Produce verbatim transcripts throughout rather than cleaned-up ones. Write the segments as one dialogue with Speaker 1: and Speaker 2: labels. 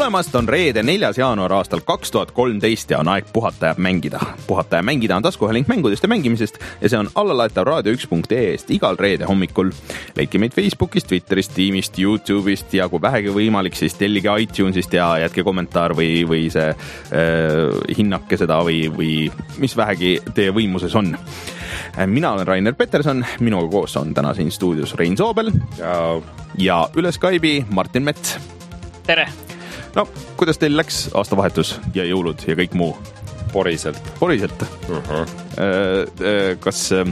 Speaker 1: tulemast, on reede neljas jaanuar aastal kaks tuhat kolmteist ja on aeg puhata ja mängida. Puhata ja mängida on taskuhääling mängudest ja mängimisest ja see on allalaetav raadio üks punkt ee-st igal reede hommikul. Leidke meid Facebookist, Twitterist, Teamist, YouTube'ist ja kui vähegi võimalik, siis tellige iTunesist ja jätke kommentaar või, või see äh, hinnake seda või, või mis vähegi teie võimuses on. Mina olen Rainer Peterson, minuga koos on täna siin stuudios Rein Soobel
Speaker 2: ja,
Speaker 1: ja üle Skype'i Martin Mets.
Speaker 3: Tere!
Speaker 1: No, kuidas teil läks aastavahetus ja jõulud ja kõik muu?
Speaker 2: Poriselt.
Speaker 1: Poriselt?
Speaker 2: Uh-huh.
Speaker 1: Kas äh,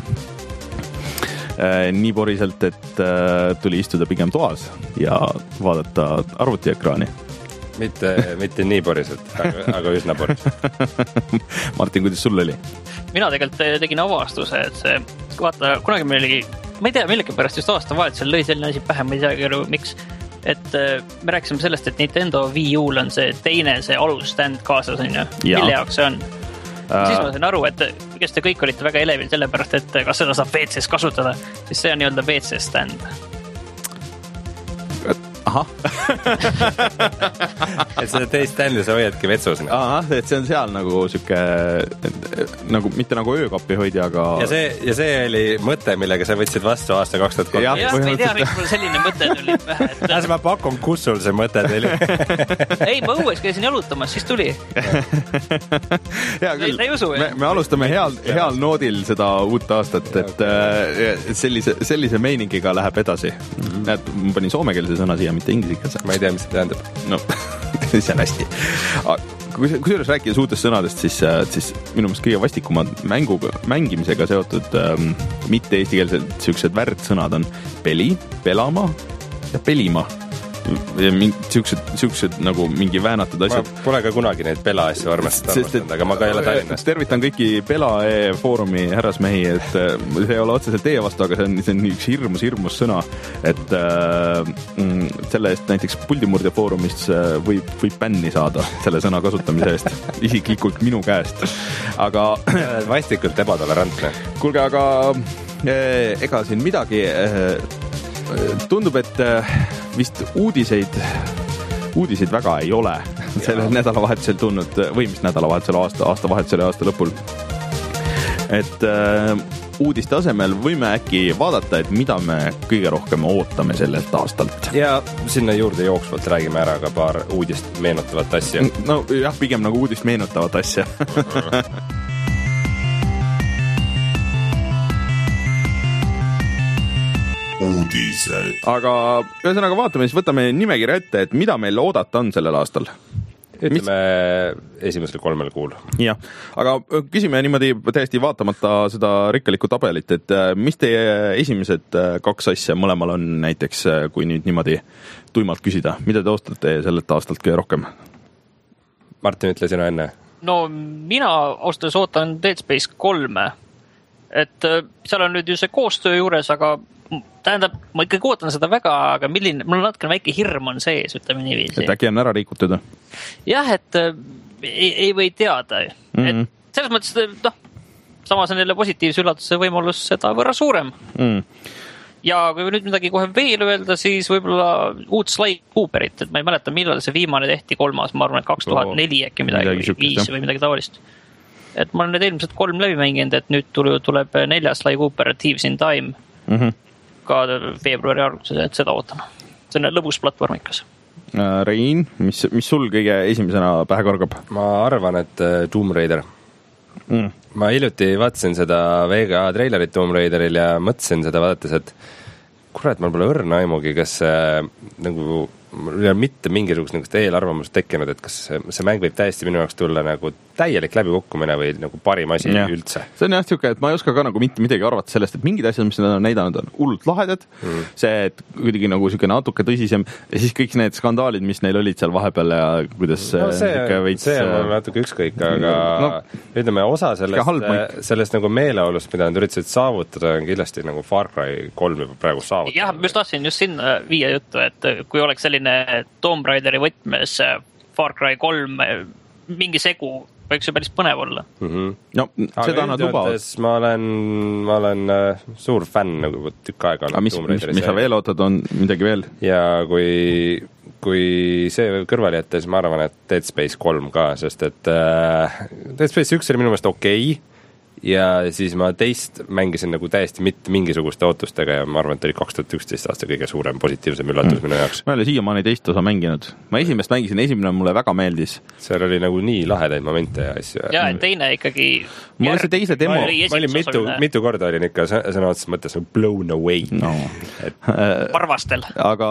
Speaker 1: nii poriselt, et äh, tuli istuda pigem toas ja vaadata arvutiekraani?
Speaker 2: Mitte, mitte nii poriselt, aga, aga üsna poriselt.
Speaker 1: Martin, kuidas sul oli?
Speaker 3: Mina tegelikult tegin avastuse, et see, vaata, kunagi meil oli, ma ei tea, millegi pärast just aastavahetusel lõi selline asi pähe, ma ei teagi aru, miks, et me rääkisime sellest, et Nintendo Wii U-l on see teine, see allstand kaasas, on ju, mille jaoks see on. Uh, siis ma sain aru, et kes te kõik olite väga elevil selle pärast, et kas seda saab V C-s kasutada, siis see on nii-öelda V C stand.
Speaker 1: Ahah.
Speaker 2: et seda teist standi sa hoiadki vetsus.
Speaker 1: Ahah, et see on seal nagu süke, nagu, mitte nagu öökapi hoidja, aga...
Speaker 2: Ja see, ja see oli mõte, millega sa võtsid vastu aasta kaks tuhat kolm.
Speaker 3: jah, jah ma ei tea, miks mul selline mõte tuli pähe. Et...
Speaker 2: Äs ma pakun, kus sul see mõte tuli?
Speaker 3: ei, ma õues käisin jalutamas, siis tuli.
Speaker 1: Hea küll, me, me alustame heal, heal noodil seda uut aastat, et okay. sellise, sellise meiningiga läheb edasi. Mm-hmm. Näed, ma panin soomekeelse sõna siia, mitte inglisikeelse.
Speaker 2: Ma ei tea, mis see tähendab.
Speaker 1: No, see on hästi. Kui, kui juures rääkida uutest sõnadest, siis, siis minu meelest kõige vastikumad mängu, mängimisega seotud ähm, mitte eestikeelsed sellised värdsõnad on peli, pelama ja pelima. Ja siuksed, siuksed nagu mingi väänatud asjad.
Speaker 2: Ma pole ka kunagi neid Pela asju armastanud, aga ma ka ei ole Tallinnast.
Speaker 1: Tervitan kõiki Pela.ee foorumi härrasmehi, et see ei ole otseselt teie vastu, aga see on, see on üks hirmus, hirmus sõna, et äh, selle eest näiteks Puldimurde foorumis võib, võib bänni saada selle sõna kasutamise eest, isiklikult minu käest. Aga
Speaker 2: vastikult ebatolerantne.
Speaker 1: Kuulge, aga äh, ega siin midagi... Äh, tundub, et vist uudiseid, uudiseid väga ei ole sellel nädalavahetusel tulnud, või mis nädalavahetusel, aasta, aasta vahetusel ja aasta lõpul. Et äh, uudiste asemel võime äkki vaadata, et mida me kõige rohkem ootame sellelt aastalt.
Speaker 2: Ja sinna juurde jooksvalt räägime ära ka paar uudist meenutavat asja.
Speaker 1: No jah, pigem nagu uudist meenutavat asja.
Speaker 4: Uudised.
Speaker 1: Aga ühesõnaga vaatame, siis võtame nimekirja ette, et mida meil oodata on sellel aastal.
Speaker 2: Ütleme mis... esimesel kolmel kuul.
Speaker 1: Jah, aga küsime niimoodi täiesti vaatamata seda rikkalikku tabelit, et mis teie esimesed kaks asja mõlemal on näiteks, kui nüüd niimoodi tuimalt küsida, mida te ostate sellelt aastalt kõige rohkem?
Speaker 2: Martin, ütle sina enne.
Speaker 3: No mina ostades ootan Dead Space kolme, et seal on nüüd ju see koostöö juures, aga tähendab, ma ikkagi ootan seda väga, aga milline, mul on natuke väike hirm on sees, ütleme niiviisi.
Speaker 1: Et äkki on ära rikutud?
Speaker 3: Jah, et ei, ei või teada. Mm-hmm. Et selles mõttes, noh, samas on jälle positiivse üllatuse võimalus seda võrra suurem. Mm. Ja kui nüüd midagi kohe veel öelda, siis võib-olla uut Sly Cooperit, et ma ei mäleta, millal see viimane tehti kolmas, ma arvan, et kaks tuhat neli äkki midagi, midagi või viis või midagi tavalist. Et ma olen need eelmised kolm läbi mänginud, et nüüd tuleb neljas Sly Cooper Thieves in Time. Mhm. Ka veebruari alguses, et seda ootan. See on lõbus platvormikas.
Speaker 1: Rein, mis, mis sul kõige esimesena pähe korgab?
Speaker 2: Ma arvan, et Tomb Raider. Mm. Ma hiljuti vaatasin seda V G A trailerit Tomb Raideril ja mõtlesin seda vaadates, et kurat, mul pole õrna aimugi, kas äh, nagu mul ei ole mitte mingisugust eelarvamus tekkinud, et kas see mäng võib täiesti minu jaoks tulla nagu täielik läbikukkumine või nagu parim asi ja. Üldse.
Speaker 1: See on jah siuke, et ma ei oska ka nagu mitte midagi arvata sellest, et mingid asjad, mis nad on näidanud, on hullult lahedad. Mm. See, et kuidagi nagu siuke natuke tõsisem ja siis kõik need skandaalid, mis neil olid seal vahepeal ja kuidas
Speaker 2: no see, veits, see on natuke ükskõik, aga no, ütleme, osa sellest, sellest nagu meeleolust, mida nad üritasid saavutada, on kindlasti nagu Far Cry kolm juba praegu saavutada.
Speaker 3: Jah, just tahtsin just sinna viia juttu, et kui oleks selline Tomb Raideri võtmes Far Cry kolm mingi segu võiks ju päris põnev olla.
Speaker 1: Mm-hmm. No, seda nad lubavad.
Speaker 2: Ma olen, ma olen äh, suur fänn nagu tükk aega.
Speaker 1: Aga mis, mis, mis sa veel ootad, on midagi veel?
Speaker 2: Ja kui, kui see kõrvale jätta, siis ma arvan, et Dead Space kolm ka, sest et äh, Dead Space üks oli minu meelest okei okay, ja siis ma teist mängisin nagu täiesti mitte mingisuguste ootustega ja ma arvan, et oli kaks tuhat üksteist aasta kõige suurem positiivsem üllatus mm. minu jaoks.
Speaker 1: Ma ei ole siiamaani teist osa mänginud. Ma esimest mängisin, esimene mulle väga meeldis.
Speaker 2: Seal oli nagu nii lahedaid momente ja asju.
Speaker 3: Ja teine ikkagi...
Speaker 1: Mulle see teise demo...
Speaker 2: Ma olin, ma olin mitu, mitu korda olin ikka sõna otseses mõttes blown away.
Speaker 1: No.
Speaker 3: Et... Varvastel.
Speaker 1: Aga...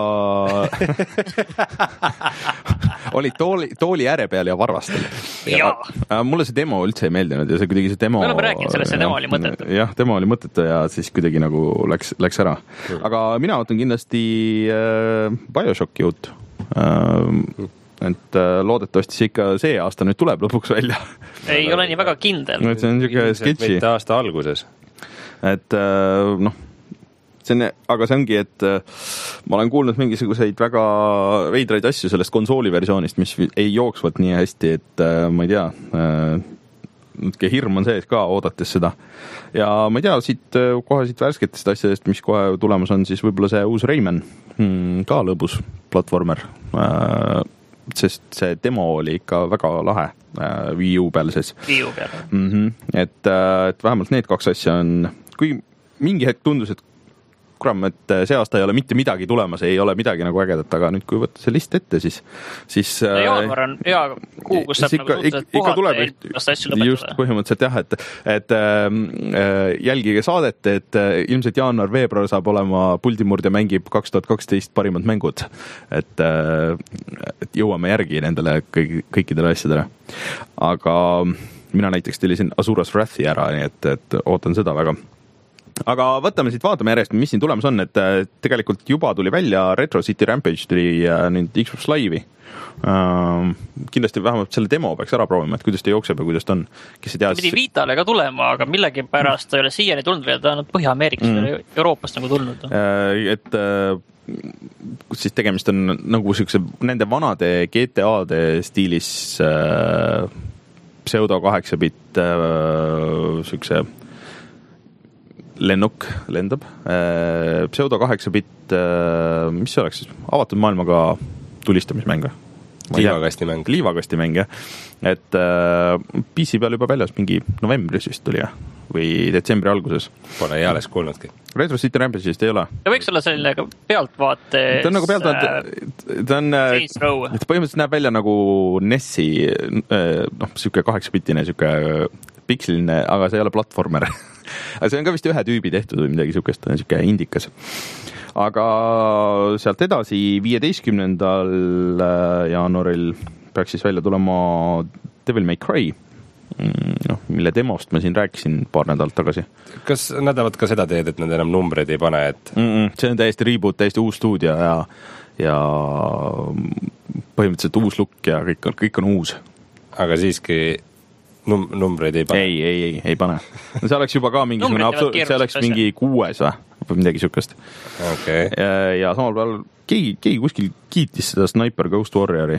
Speaker 1: olid tooli, tooli ääre peal ja varvastel. Ja. Ja mulle see demo üldse ei meeldinud ja see kuidagi see demo...
Speaker 3: Me oleme rääkinud sellest, see demo oli mõttetu.
Speaker 1: Jah, demo oli mõttetu ja siis kuidagi nagu läks, läks ära. Aga mina ootan kindlasti äh, Bioshocki uut. Äh, et äh, loodetavasti see ikka see aasta nüüd tuleb lõpuks välja.
Speaker 3: Ei ole nii väga kindel.
Speaker 1: See on niisugune sketši.
Speaker 2: Mitte aasta alguses.
Speaker 1: Et äh, noh, see on, aga see ongi, et äh, ma olen kuulnud mingisuguseid väga veidraid asju sellest konsooli versioonist, mis ei jooksvat nii hästi, et äh, ma ei tea, äh, hirm on sees ka, oodates seda. Ja ma ei tea, siit, kohe siit värsketest asjadest, mis kohe tulemas on, siis võib-olla see uus Rayman, hmm, ka lõbus platvormer, äh, sest see demo oli ikka väga lahe äh, Wii U peal sees.
Speaker 3: Wii U peal.
Speaker 1: Mm-hmm. Et, et vähemalt need kaks asja on, kui mingi hetk tundus, et kuram, et see aasta ei ole mitte midagi tulemas, ei ole midagi nagu ägedat, aga nüüd kui võtta see list ette, siis... siis
Speaker 3: ja jaanuar on hea kuu, kus saab
Speaker 1: ikka,
Speaker 3: nagu suhteliselt puhata ja eelmast asju lõpetada.
Speaker 1: Just põhimõtteliselt jah, et, et äh, jälgige saadet, et äh, ilmselt jaanuar-veebruar saab olema Puldimurdja mängib kaks tuhat kaksteist parimad mängud. Et, äh, et jõuame järgi nendele kõik, kõikidele asjadele. Aga mina näiteks tellisin Azuras Wrathi ära, nii et, et ootan seda väga. Aga võtame siit, vaatame järjest, mis siin tulemas on, et tegelikult juba tuli välja Retro City Rampage tuli nüüd Xbox Live'i. Uh, kindlasti vähemalt selle demo peaks ära proovima, et kuidas ta jookseb ja kuidas ta on. Kes ei tea,
Speaker 3: pidi Vitale ka tulema, aga millegi pärast ta ei ole siiani tulnud veel, ta on Põhja-Ameerikas mm. Euroopast nagu tulnud.
Speaker 1: Uh, et uh, kus siis tegemist on nagu siukse, nende vanade G T A-de stiilis uh, pseudo kaheksa bitt uh, siukse lennuk lendab. Pseudo kaheksa bitt, mis see oleks siis? Avatud maailmaga tulistamismäng.
Speaker 2: Liivakastimäng.
Speaker 1: Liivakastimäng, jah. Et P C peal juba väljas mingi novembris vist tuli, jah? Või detsembri alguses.
Speaker 2: Pole eales kuulnudki.
Speaker 1: Retro City Rampage'ist ei ole.
Speaker 3: Ta võiks olla selline pealtvaate...
Speaker 1: Ta on nagu pealtvaate... Ta on... Ta põhimõtteliselt näeb välja nagu Nessi, noh, siuke kaheksa bittine, siuke piksliline, aga see ei ole platformer. Aga see on ka vist ühe tüübi tehtud või midagi siukest, siuke indikas. Aga sealt edasi viieteistkümnendal jaanuaril peaks siis välja tulema Devil May Cry, no, mille demost ma siin rääkisin paar nädalat tagasi.
Speaker 2: Kas nad tahavad ka seda teed, et nad enam numbreid ei pane? Et...
Speaker 1: Mm-mm, see on täiesti reboot, täiesti uus stuudio ja, ja põhimõtteliselt uus look ja kõik on, kõik on uus. Aga
Speaker 2: siiski... Num- numbreid ei pane?
Speaker 1: Ei, ei, ei, ei pane. No see oleks juba ka mingisugune absoluut, see oleks mingi kuues või, või midagi sükast.
Speaker 2: Okay.
Speaker 1: Ja, ja samal peal keegi, keegi kuskil kiitis seda Sniper Ghost Warriori.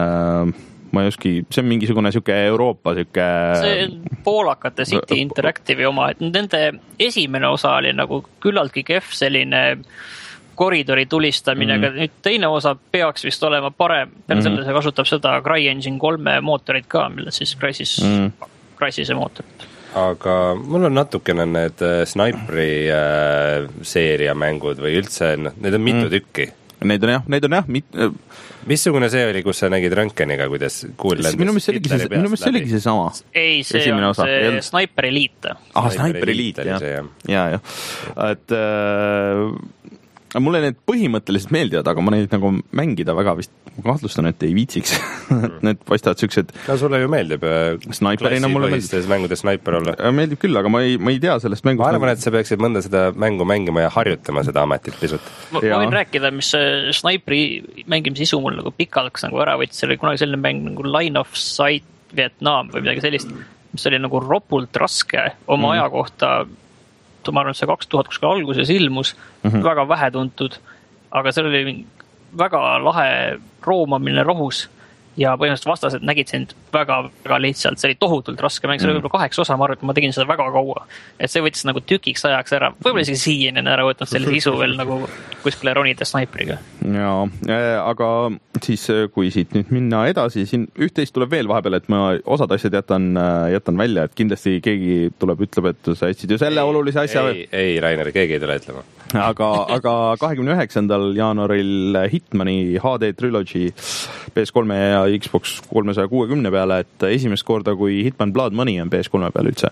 Speaker 1: Ma ei oski, see on mingisugune süke Euroopa süke...
Speaker 3: See poolakate City Interactive'i oma, et nende esimene osa oli nagu küllaltki kehv selline... koridori tulistamine, aga mm. nüüd teine osa peaks vist olema parem. Peale mm. selle see kasutab seda CryEngine kolme mootorit ka, mille siis Crysis, mm. Crysise mootorit.
Speaker 2: Aga mul on natukene need Sniperi äh, seeria mängud või üldse, need on mitu mm. tükki.
Speaker 1: Neid on jah, neid on jah. Mit...
Speaker 2: Missugune see oli, kus sa nägid Rönkeniga, kuidas kuul lendas?
Speaker 1: Minu meelest see oligi see sama.
Speaker 3: Ei, see Esimene on osa. See Sniper Elite.
Speaker 1: Ah, Sniper Elite, jah. Ja, ja. Et... Äh... Mulle need põhimõtteliselt meeldivad, aga ma neid nagu mängida väga vist kahtlustan, et ei viitsiks. Need paistavad süksed...
Speaker 2: No sulle ju meeldib
Speaker 1: Sniperina mulle
Speaker 2: meeldib. Mängudes Sniper olla.
Speaker 1: Meeldib küll, aga ma ei, ma ei tea sellest mängust.
Speaker 2: Ma arvan, et sa peaksid mõnda seda mängu mängima ja harjutama seda ametit pisut.
Speaker 3: Ma, ma võin rääkida, mis Sniperi mängimise isu mul nagu pikalt nagu ära võttis. See oli kunagi selline mäng nagu Line of Sight Vietnam või midagi sellist, mis oli nagu ropult raske oma mm. aja kohta. Ma arvan, et see kaks tuhat kuskil alguses ilmus, mm-hmm. väga vähe tuntud, aga seal oli väga lahe roomamine rohus ja põhimõtteliselt vastased nägid sind väga, väga lihtsalt, see oli tohutult raske mäng, see oli võib-olla kaheksa osa, ma arvan, et ma tegin seda väga kaua. Et see võttis nagu tükiks ajaks ära, võib-olla isegi siiani on ära võtnud selle isu veel nagu kuskile ronida snaipriga.
Speaker 1: Jaa, aga siis kui siit nüüd minna edasi, siin üht-teist tuleb veel vahepeal, et ma osad asjad jätan, jätan välja, et kindlasti keegi tuleb, ütleb, et sa jätsid ju selle ei, olulise asja.
Speaker 2: Ei, ei, Rainer, keegi ei tule ütlema.
Speaker 1: Aga, aga kahekümne üheksandal jaanuaril Hitmani H D Trilogy P S kolme ja Xbox kolmesaja kuuekümne peale, et esimest korda, kui Hitman Blood Money on P S kolme peal üldse,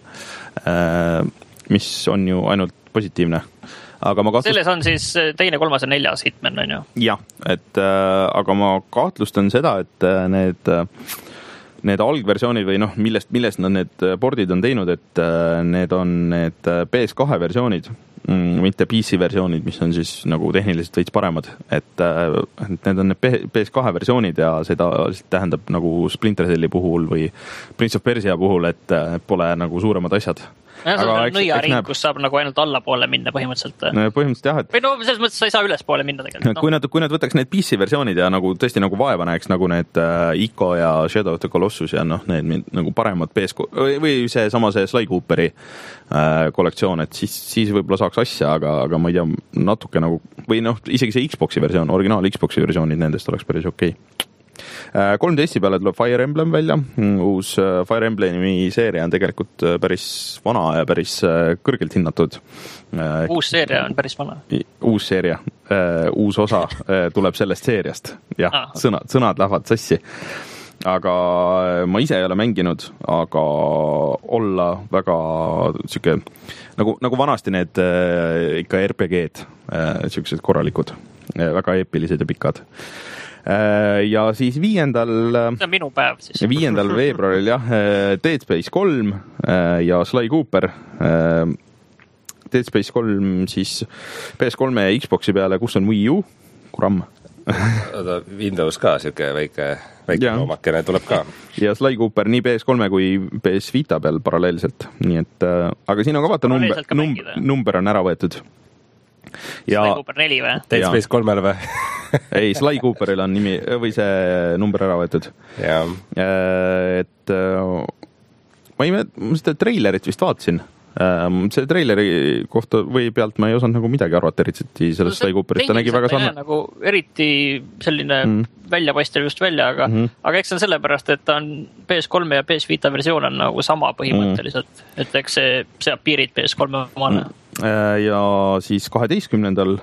Speaker 1: mis on ju ainult positiivne. Aga ma kahtlust...
Speaker 3: Selles on siis teine, kolmas ja neljas Hitman, on ju?
Speaker 1: Jah, et aga ma kahtlustan seda, et need, need algversioonid või noh, millest, millest nad need pordid on teinud, et need on need P S kahe versioonid, mitte P C versioonid, mis on siis nagu tehniliselt veits paremad, et, et need on need P S kahe versioonid ja seda tähendab nagu Splinter Celli puhul või Prince of Persia puhul, et pole nagu suuremad asjad.
Speaker 3: Ja, see on nõiaring, kus saab nagu ainult allapoole minna põhimõtteliselt.
Speaker 1: Põhimõtteliselt jah, et...
Speaker 3: Või no, selles mõttes sa ei saa ülespoole minna tegelikult. No.
Speaker 1: Kui, nad, kui nad võtaks need P C versioonid ja nagu tõesti nagu vaeva näeks nagu need uh, Ico ja Shadow of the Colossus ja noh, need nagu paremad P S või, või see sama see Sly Cooperi uh, kollektsioon, et siis, siis võib-olla saaks asja, aga, aga ma ei tea, natuke nagu, või noh, isegi see Xboxi versioon, originaal Xboxi versioonid nendest oleks päris okei. kolm D S-i peale tuleb Fire Emblem välja, uus Fire Emblemi seeria on tegelikult päris vana ja päris kõrgelt hinnatud.
Speaker 3: Uus seeria on päris vana?
Speaker 1: Uus seeria, uus osa tuleb sellest seeriast, jah, ah. sõnad, sõnad lähevad sassi. Aga ma ise ei ole mänginud, aga olla väga siuke, nagu, nagu vanasti need ikka R P G-d, siuksed korralikud, väga eepilised ja pikad. Ja siis viiendal
Speaker 3: see on minu päev siis
Speaker 1: viiendal veebruaril jah, Dead Space kolm ja Sly Cooper. Dead Space kolm siis P S kolme ja Xboxi peale, kus on Wii U, kuram.
Speaker 2: Windows ka siuke väike, väike loomakene tuleb ka.
Speaker 1: Ja Sly Cooper nii P S kolme kui P S Vita peal paralleelselt, nii et aga siin on ka vaata number, number, number on ära võetud. Ja,
Speaker 3: Sly Cooper neli või?
Speaker 2: Dead Space kolmele või?
Speaker 1: Ei, Sly Cooperil on nimi või see number ära võetud.
Speaker 2: Ja.
Speaker 1: Et ma ei mäleta, ma seda treilerit vist vaatasin. See treileri kohta või pealt ma ei osanud nagu midagi arvata eritseti sellest Sly Cooperist. Ta nägi väga sarna.
Speaker 3: Nagu eriti selline mm. väljapaistev just välja, aga, mm. aga eks see on sellepärast, et ta on P S kolme ja P S Vita versioon on nagu sama põhimõtteliselt. Mm. Et eks see seab piirid P S kolme omale. Mm.
Speaker 1: Ja siis kaheteistkümnendal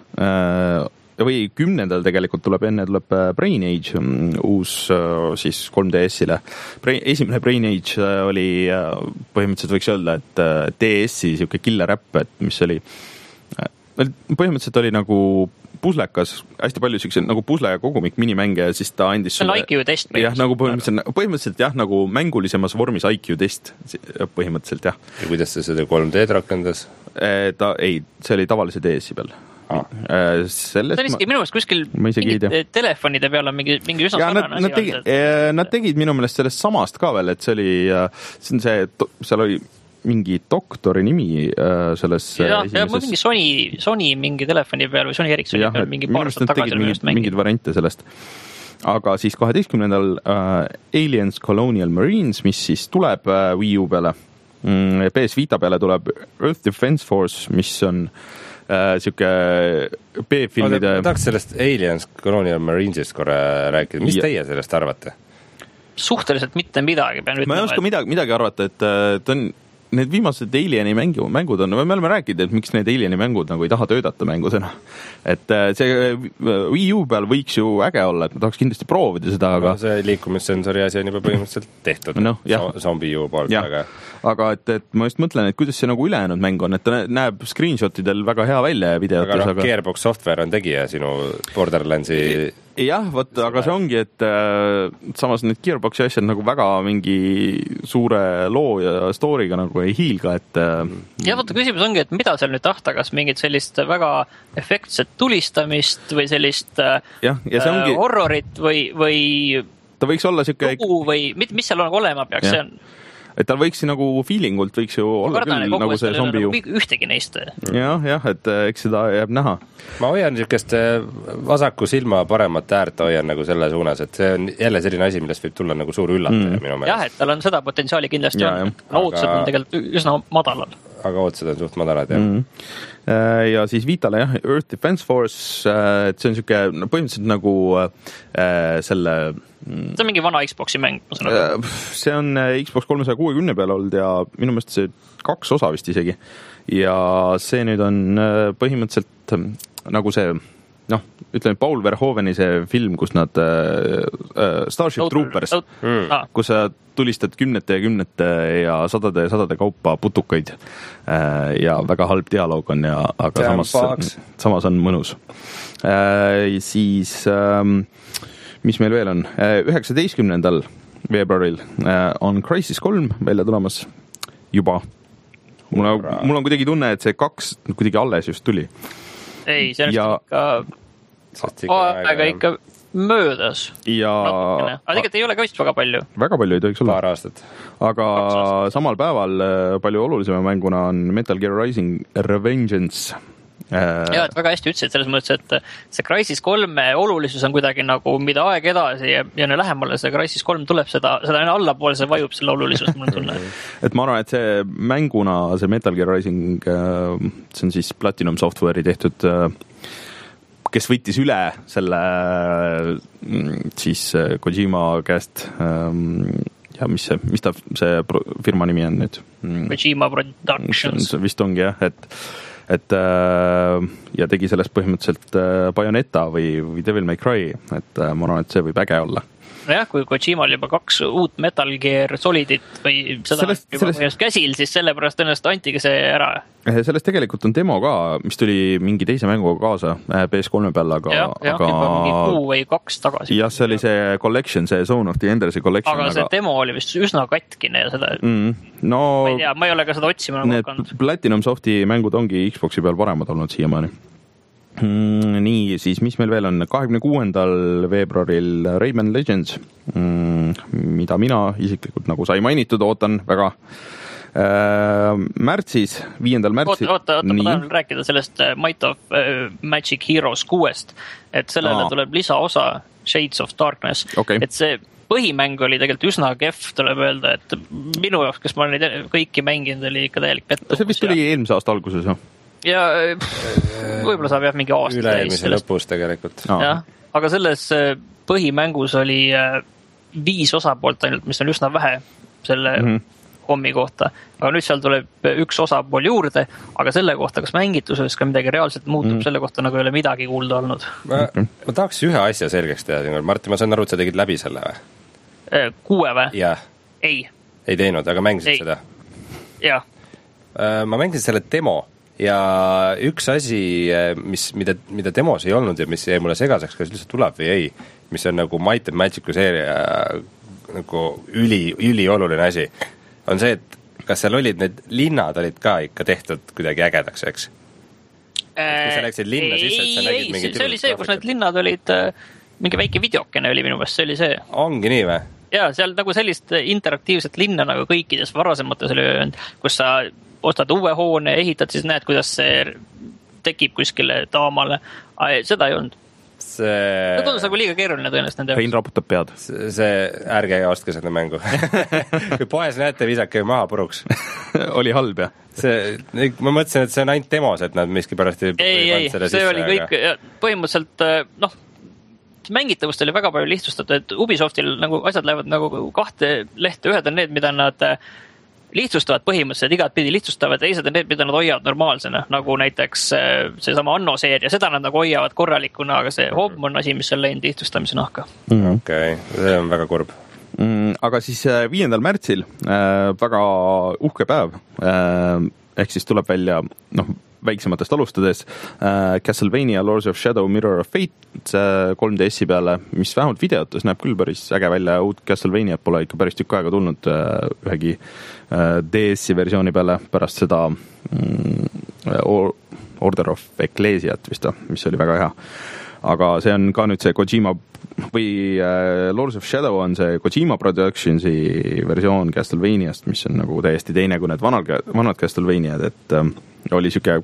Speaker 1: või kümnendal tegelikult tuleb, enne tuleb Brain Age, uus siis kolm D S-ile. Esimene Brain Age oli põhimõtteliselt võiks öelda, et D S-i siuke killer-räpp, et mis oli, põhimõtteliselt oli nagu puslekas, hästi palju siukse nagu pusle kogumik minimänge ja siis ta andis
Speaker 3: sulle... I Q test
Speaker 1: põhimõtteliselt. Jah, nagu põhimõtteliselt, põhimõtteliselt jah, nagu mängulisemas vormis I Q test põhimõtteliselt jah.
Speaker 2: Ja kuidas ta seda kolm D-d rakendas?
Speaker 1: Ta, ei, see oli tavalise D S-i peal.
Speaker 3: Ah. Sellest see on isegi minu meelest kuskil mingi telefonide peal on mingi, mingi üsna sarnane
Speaker 1: nad, nad, tegi, et... nad tegid minu meelest sellest samast ka veel, et see oli, see on see, seal oli mingi doktori nimi selles
Speaker 3: ja, esimeses... Ja mingi Sony, Sony mingi telefoni peal või Sony Ericssoni peal mingi paar aastat tagasi
Speaker 1: mingid, mingid variante sellest. Aga siis kaheteistkümnendal uh, Aliens Colonial Marines, mis siis tuleb uh, Wii U peale. Mm, P S Vita peale tuleb Earth Defense Force, mis on uh, siuke B-filmide...
Speaker 2: Ma tahaks sellest Aliens Colonial Marinesist korra rääkida. Mis ja. Teie sellest arvate?
Speaker 3: Suhteliselt mitte midagi. Pean
Speaker 1: ma ei oska midagi, midagi arvata, et ta on need viimased Alieni mängu, mängud on, me oleme rääkinud, et miks need Alieni mängud nagu ei taha töötada mängusena. Et see Wii U peal võiks ju äge olla, et ma tahaks kindlasti proovida seda, aga...
Speaker 2: No, see liikumissensori asi on juba põhimõtteliselt tehtud no, Zombie U poolt, aga...
Speaker 1: Aga et, et ma just mõtlen, et kuidas see nagu ülejäänud mäng on, et ta näeb screenshotidel väga hea välja ja videotes,
Speaker 2: aga... aga... Gearbox Software on tegija sinu Borderlandsi...
Speaker 1: Jah, võt, aga see ongi, et äh, samas need Gearboxi asjad nagu väga mingi suure loo ja story'ga nagu ei hiilga, et... Äh,
Speaker 3: ja võtta küsimus ongi, et mida seal nüüd tahta, kas mingit sellist väga efektset tulistamist või sellist äh,
Speaker 1: ja, ja see ongi...
Speaker 3: horrorit või, või
Speaker 1: ta võiks olla siuke...
Speaker 3: lugu või mis seal on olema peaks, ja. See on...
Speaker 1: et tal võiks nagu feelingult võiks ju olla
Speaker 3: Kardan,
Speaker 1: küll nagu see zombi ju.
Speaker 3: Ühtegi neist.
Speaker 1: jah, jah, et eks seda jääb näha.
Speaker 2: Ma hoian niisugust vasaku silma paremat äärt hoian nagu selle suunas, et see on jälle selline asi, millest võib tulla nagu suur üllataja mm. minu meelest.
Speaker 3: jah, et tal on seda potentsiaali kindlasti ja, on. Ootused aga... on tegelikult üsna madalal.
Speaker 2: Aga ootused on suht madalad, jah.
Speaker 1: Mm. Ja siis Vitale jah, Earth Defense Force, et see on niisugune no, põhimõtteliselt nagu äh, selle
Speaker 3: see on mingi vana Xboxi mäng.
Speaker 1: See on Xbox kolmesaja kuuekümne peal olnud ja minu meelest see kaks osa vist isegi. Ja see nüüd on põhimõtteliselt nagu see, noh, ütleme Paul Verhoeveni see film, kus nad äh, Starship Outer, Troopers, mm. ah. kus sa tulistad kümnete ja kümnete ja sadade ja sadade kaupa putukaid äh, ja väga halb dialoog on ja aga samas, samas on mõnus. Äh, siis äh, mis meil veel on? üheksateistkümnendal veebruaril on Crysis kolm välja tulemas juba. Mul on, mul on kuidagi tunne, et see kaks kuidagi alles just tuli.
Speaker 3: Ei, see on ja... ikka aega ikka möödas.
Speaker 1: Ja...
Speaker 3: Natukene. Aga tegelikult ei ole ka vist väga palju.
Speaker 1: Väga palju ei tohiks olla.
Speaker 2: Paar aastat.
Speaker 1: Aga samal päeval palju olulisema mänguna on Metal Gear Rising Revengeance.
Speaker 3: Ja, et väga hästi ütlesid selles mõttes, et see Crysis kolme olulisus on kuidagi nagu mida aeg edasi ja, ja lähemale see Crysis kolm tuleb, seda, seda allapoole see vajub selle olulisust, mul on tunne.
Speaker 1: Et ma arvan, et see mänguna, see Metal Gear Rising, see on siis Platinum Software'i tehtud, kes võttis üle selle siis Kojima käest ja mis, see, mis ta see firma nimi on nüüd?
Speaker 3: Kojima Productions.
Speaker 1: Vist ongi jah, et et ja tegi sellest põhimõtteliselt Bayonetta või, või Devil May Cry, et ma arvan, et see võib äge olla.
Speaker 3: Jah, kui Kojimal juba kaks uut Metal Gear Solidit või seda sellest, juba sellest... käsil, siis sellepärast tõenäoliselt antigi see ära.
Speaker 1: Sellest tegelikult on demo ka, mis tuli mingi teise mänguga kaasa P S kolme peal, aga...
Speaker 3: jah, jah aga... juba mingi kuu või kaks tagasi.
Speaker 1: Jah, see oli see collection, see Zone of the Endersi collection.
Speaker 3: Aga see aga... demo oli vist üsna katkine ja seda...
Speaker 1: Mm, no...
Speaker 3: ma ei tea, ma ei ole ka seda otsima
Speaker 1: need hakanud. Platinum Softi mängud ongi Xboxi peal paremad olnud siiamaani. Mm, nii, siis mis meil veel on? kahekümne kuuendal veebruaril Rayman Legends, mm, mida mina isiklikult, nagu sai mainitud, ootan väga. Äh, märtsis, viiendal märtsil.
Speaker 3: Oota, oota, ma tahan rääkida sellest Might of uh, Magic Heroes kuuest, et sellele Aa. tuleb lisaosa Shades of Darkness, okay. Et see põhimäng oli tegelikult üsna kehv, tuleb öelda, et minu jaoks, kes ma olen neid kõiki mänginud, oli ikka täielik pettumus.
Speaker 1: See vist oli ja... eelmise aasta alguses, jah?
Speaker 3: Ja võib-olla saab jah mingi aasta
Speaker 2: üle-eelmise lõpus tegelikult.
Speaker 3: Jah, aga selles põhimängus oli viis osapoolt ainult, mis on üsna vähe selle mm-hmm. kommi kohta. Aga nüüd seal tuleb üks osapool juurde, aga selle kohta, kas mängituses ka midagi reaalselt muutub, mm-hmm. selle kohta nagu ei ole midagi kuulda olnud.
Speaker 2: Ma, ma tahaks ühe asja selgeks teha. Martin, ma saan aru, et sa tegid läbi selle või?
Speaker 3: Kuue või?
Speaker 2: Jah.
Speaker 3: Ei.
Speaker 2: Ei teinud, aga mängisid ei. Seda?
Speaker 3: Jah.
Speaker 2: Ma mängisin selle demo. Ja üks asi, mis, mida, mida demos ei olnud ja mis jäi mulle segaseks, kas lihtsalt tuleb või ei, mis on nagu Might and Magic'u seeria nagu üli, üli oluline asi, on see, et kas seal olid need linnad olid ka ikka tehtud kuidagi ägedaks, eks? Äh, kui sa läksid linna
Speaker 3: ei,
Speaker 2: sisse, et sa nägid
Speaker 3: ei, see oli see, kus need linnad olid, mingi väike videokene oli minu meelest, see oli see.
Speaker 2: Ongi nii või?
Speaker 3: Jaa, seal nagu sellist interaktiivset linna nagu kõikides varasemates oli, kus sa ostad uue hoone, ehitad, siis näed, kuidas see tekib kuskile taamale. Seda ei olnud. See... See tundus nagu liiga keeruline tõenäoliselt nende jaoks.
Speaker 1: Rein raputab pead.
Speaker 2: See, see ärge ostke seda mängu. Kui poes näete, visake maha puruks.
Speaker 1: Oli halb, jah?
Speaker 2: See, ma mõtlesin, et see on ainult demos, et nad miski pärast ei,
Speaker 3: ei, ei, see sisse, oli aga... kõik, põhimõtteliselt, noh, mängitavust oli väga palju lihtsustatud, et Ubisoftil nagu asjad lähevad nagu kahte lehte, ühed on need, mida nad lihtsustavad põhimõtteliselt, igat pidi lihtsustavad, teised on need, mida nad hoiavad normaalsena, nagu näiteks see sama Anno seeria, seda nad nagu hoiavad korralikuna, aga see Home on asi, mis on läinud lihtsustamise nahka.
Speaker 2: Mm. Okei, okay. See on väga kurb.
Speaker 1: Mm, aga siis viiendal märtsil äh, väga uhke päev, äh, ehk siis tuleb välja, noh, väiksematest alustades äh, Castlevania Lords of Shadow Mirror of Fate äh, kolm D S-i peale, mis vähemalt videotes näeb küll päris äge välja, uut Castlevania pole ikka päris tükk aega tulnud äh, ühegi äh, D S-i versiooni peale pärast seda mm, Order of Ecclesiat vist, mis oli väga hea. aga see on ka nüüd see Kojima või äh, Lords of Shadow on see Kojima Productionsi versioon Castlevaniast, mis on nagu täiesti teine kui need vanad, vanad Castlevaniad, et äh, oli siuke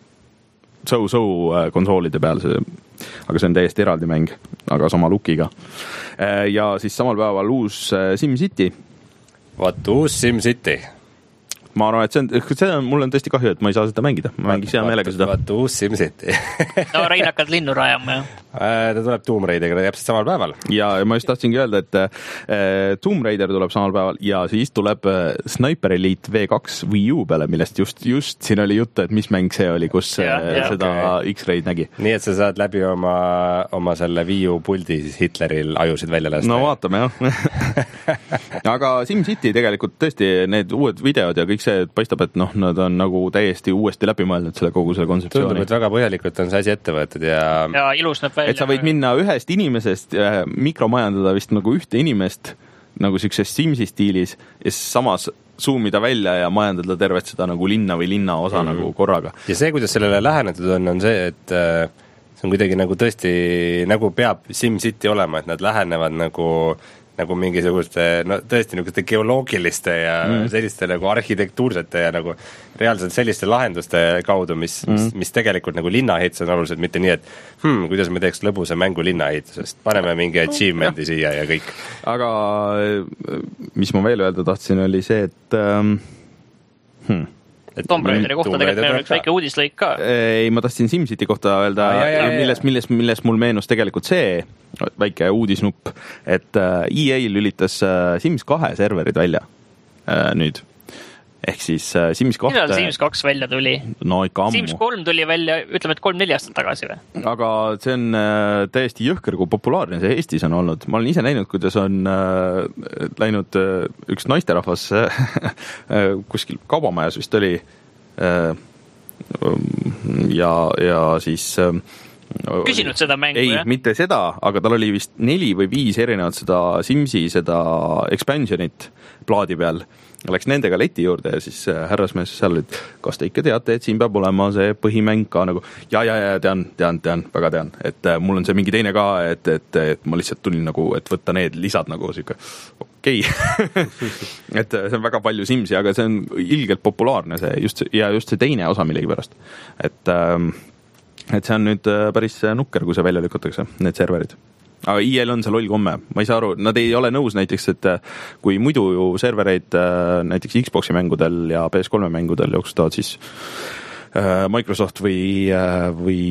Speaker 1: so-so äh, konsoolide peal see, aga see on täiesti eraldi mäng, aga sama lookiga äh,. ja siis samal päeval uus äh, SimCity.
Speaker 2: Vaat uus SimCity.
Speaker 1: Ma arvan, et see on, see on, mul on tõesti kahju, et ma ei saa seda mängida. Ma mängiks hea meelega seda.
Speaker 2: Vaat uus SimCity.
Speaker 3: no Rein hakkad linnu rajama, jah.
Speaker 2: Ta tuleb Tomb Raideriga täpselt samal päeval.
Speaker 1: Ja ma just tahtsingi öelda, et äh, Tomb Raider tuleb samal päeval ja siis tuleb äh, Sniper Elite V kaks Wii U peale, millest just, just siin oli juttu, et mis mäng see oli, kus ja, äh, ja, seda okay. X-Raid nägi.
Speaker 2: Nii, et sa saad läbi oma, oma selle Wii U puldi siis Hitleril ajusid välja lasta.
Speaker 1: No vaatame, jah. aga SimCity tegelikult tõesti need uued videod ja kõik see paistab, et noh, nad on nagu täiesti uuesti läbi mõeldnud selle kogu selle kontseptsiooni.
Speaker 2: Tundub, et väga põhjalikult on see asi ette võetud ja...
Speaker 3: Ja ilus näeb välja.
Speaker 1: Et sa võid minna ühest inimesest äh, mikromajandada vist nagu ühte inimest nagu siukses Simsi stiilis ja samas zoomida välja ja majandada tervet seda nagu linna või linna osa mm-hmm. nagu korraga.
Speaker 2: Ja see, kuidas sellele lähenetud on, on see, et äh, see on kuidagi nagu tõesti, nagu peab SimCity olema, et nad lähenevad nagu nagu mingisuguste, no tõesti niisuguste geoloogiliste ja mm. selliste nagu arhitektuursete ja nagu reaalselt selliste lahenduste kaudu, mis, mm. mis, mis tegelikult nagu linnaehitus on oluliselt, mitte nii, et hmm, kuidas me teeks lõbusa mängu linnaehitusest, paneme mingi achievement'i oh, siia ja kõik.
Speaker 1: Aga mis ma veel öelda tahtsin, oli see, et ähm, hmm.
Speaker 3: Tomb Raideri kohta Tomb tegelikult meil on üks väike uudislõik ka.
Speaker 1: Ei, ma tahtsin SimCity kohta öelda, ah, milles, milles, milles mul meenus tegelikult see väike uudisnupp, et E A lülitas Sims kahe serverid välja nüüd. Ehk siis Sims kaks...
Speaker 3: Millal Sims kaks välja tuli?
Speaker 1: No ikka ammu.
Speaker 3: Sims kolm tuli välja, ütleme, et kolm-neli aastat tagasi või?
Speaker 1: Aga see on täiesti jõhker, kui populaarne see Eestis on olnud. Ma olen ise näinud, kuidas on läinud üks naisterahvas kuskil kaubamajas vist oli ja, ja siis
Speaker 3: küsinud seda mängu,
Speaker 1: ei,
Speaker 3: jah?
Speaker 1: mitte seda, aga tal oli vist neli või viis erinevat seda Simsi, seda expansionit plaadi peal. Läks nendega leti juurde ja siis härrasmees seal, et kas te ikka teate, et siin peab olema see põhimäng ka nagu, ja, ja, ja tean, tean, tean, väga tean, et mul on see mingi teine ka, et, et, et ma lihtsalt tulin nagu, et võtta need lisad nagu siuke, okei okay. et see on väga palju Simsi, aga see on ilgelt populaarne see, just, ja just see teine osa millegi pärast. Et, et see on nüüd päris nukker, kui see välja lükatakse, need serverid. Aga I L on see loll komme, ma ei saa aru, nad ei ole nõus näiteks, et kui muidu ju servereid näiteks Xboxi mängudel ja P S kolme mängudel jooksutavad siis Microsoft või, või,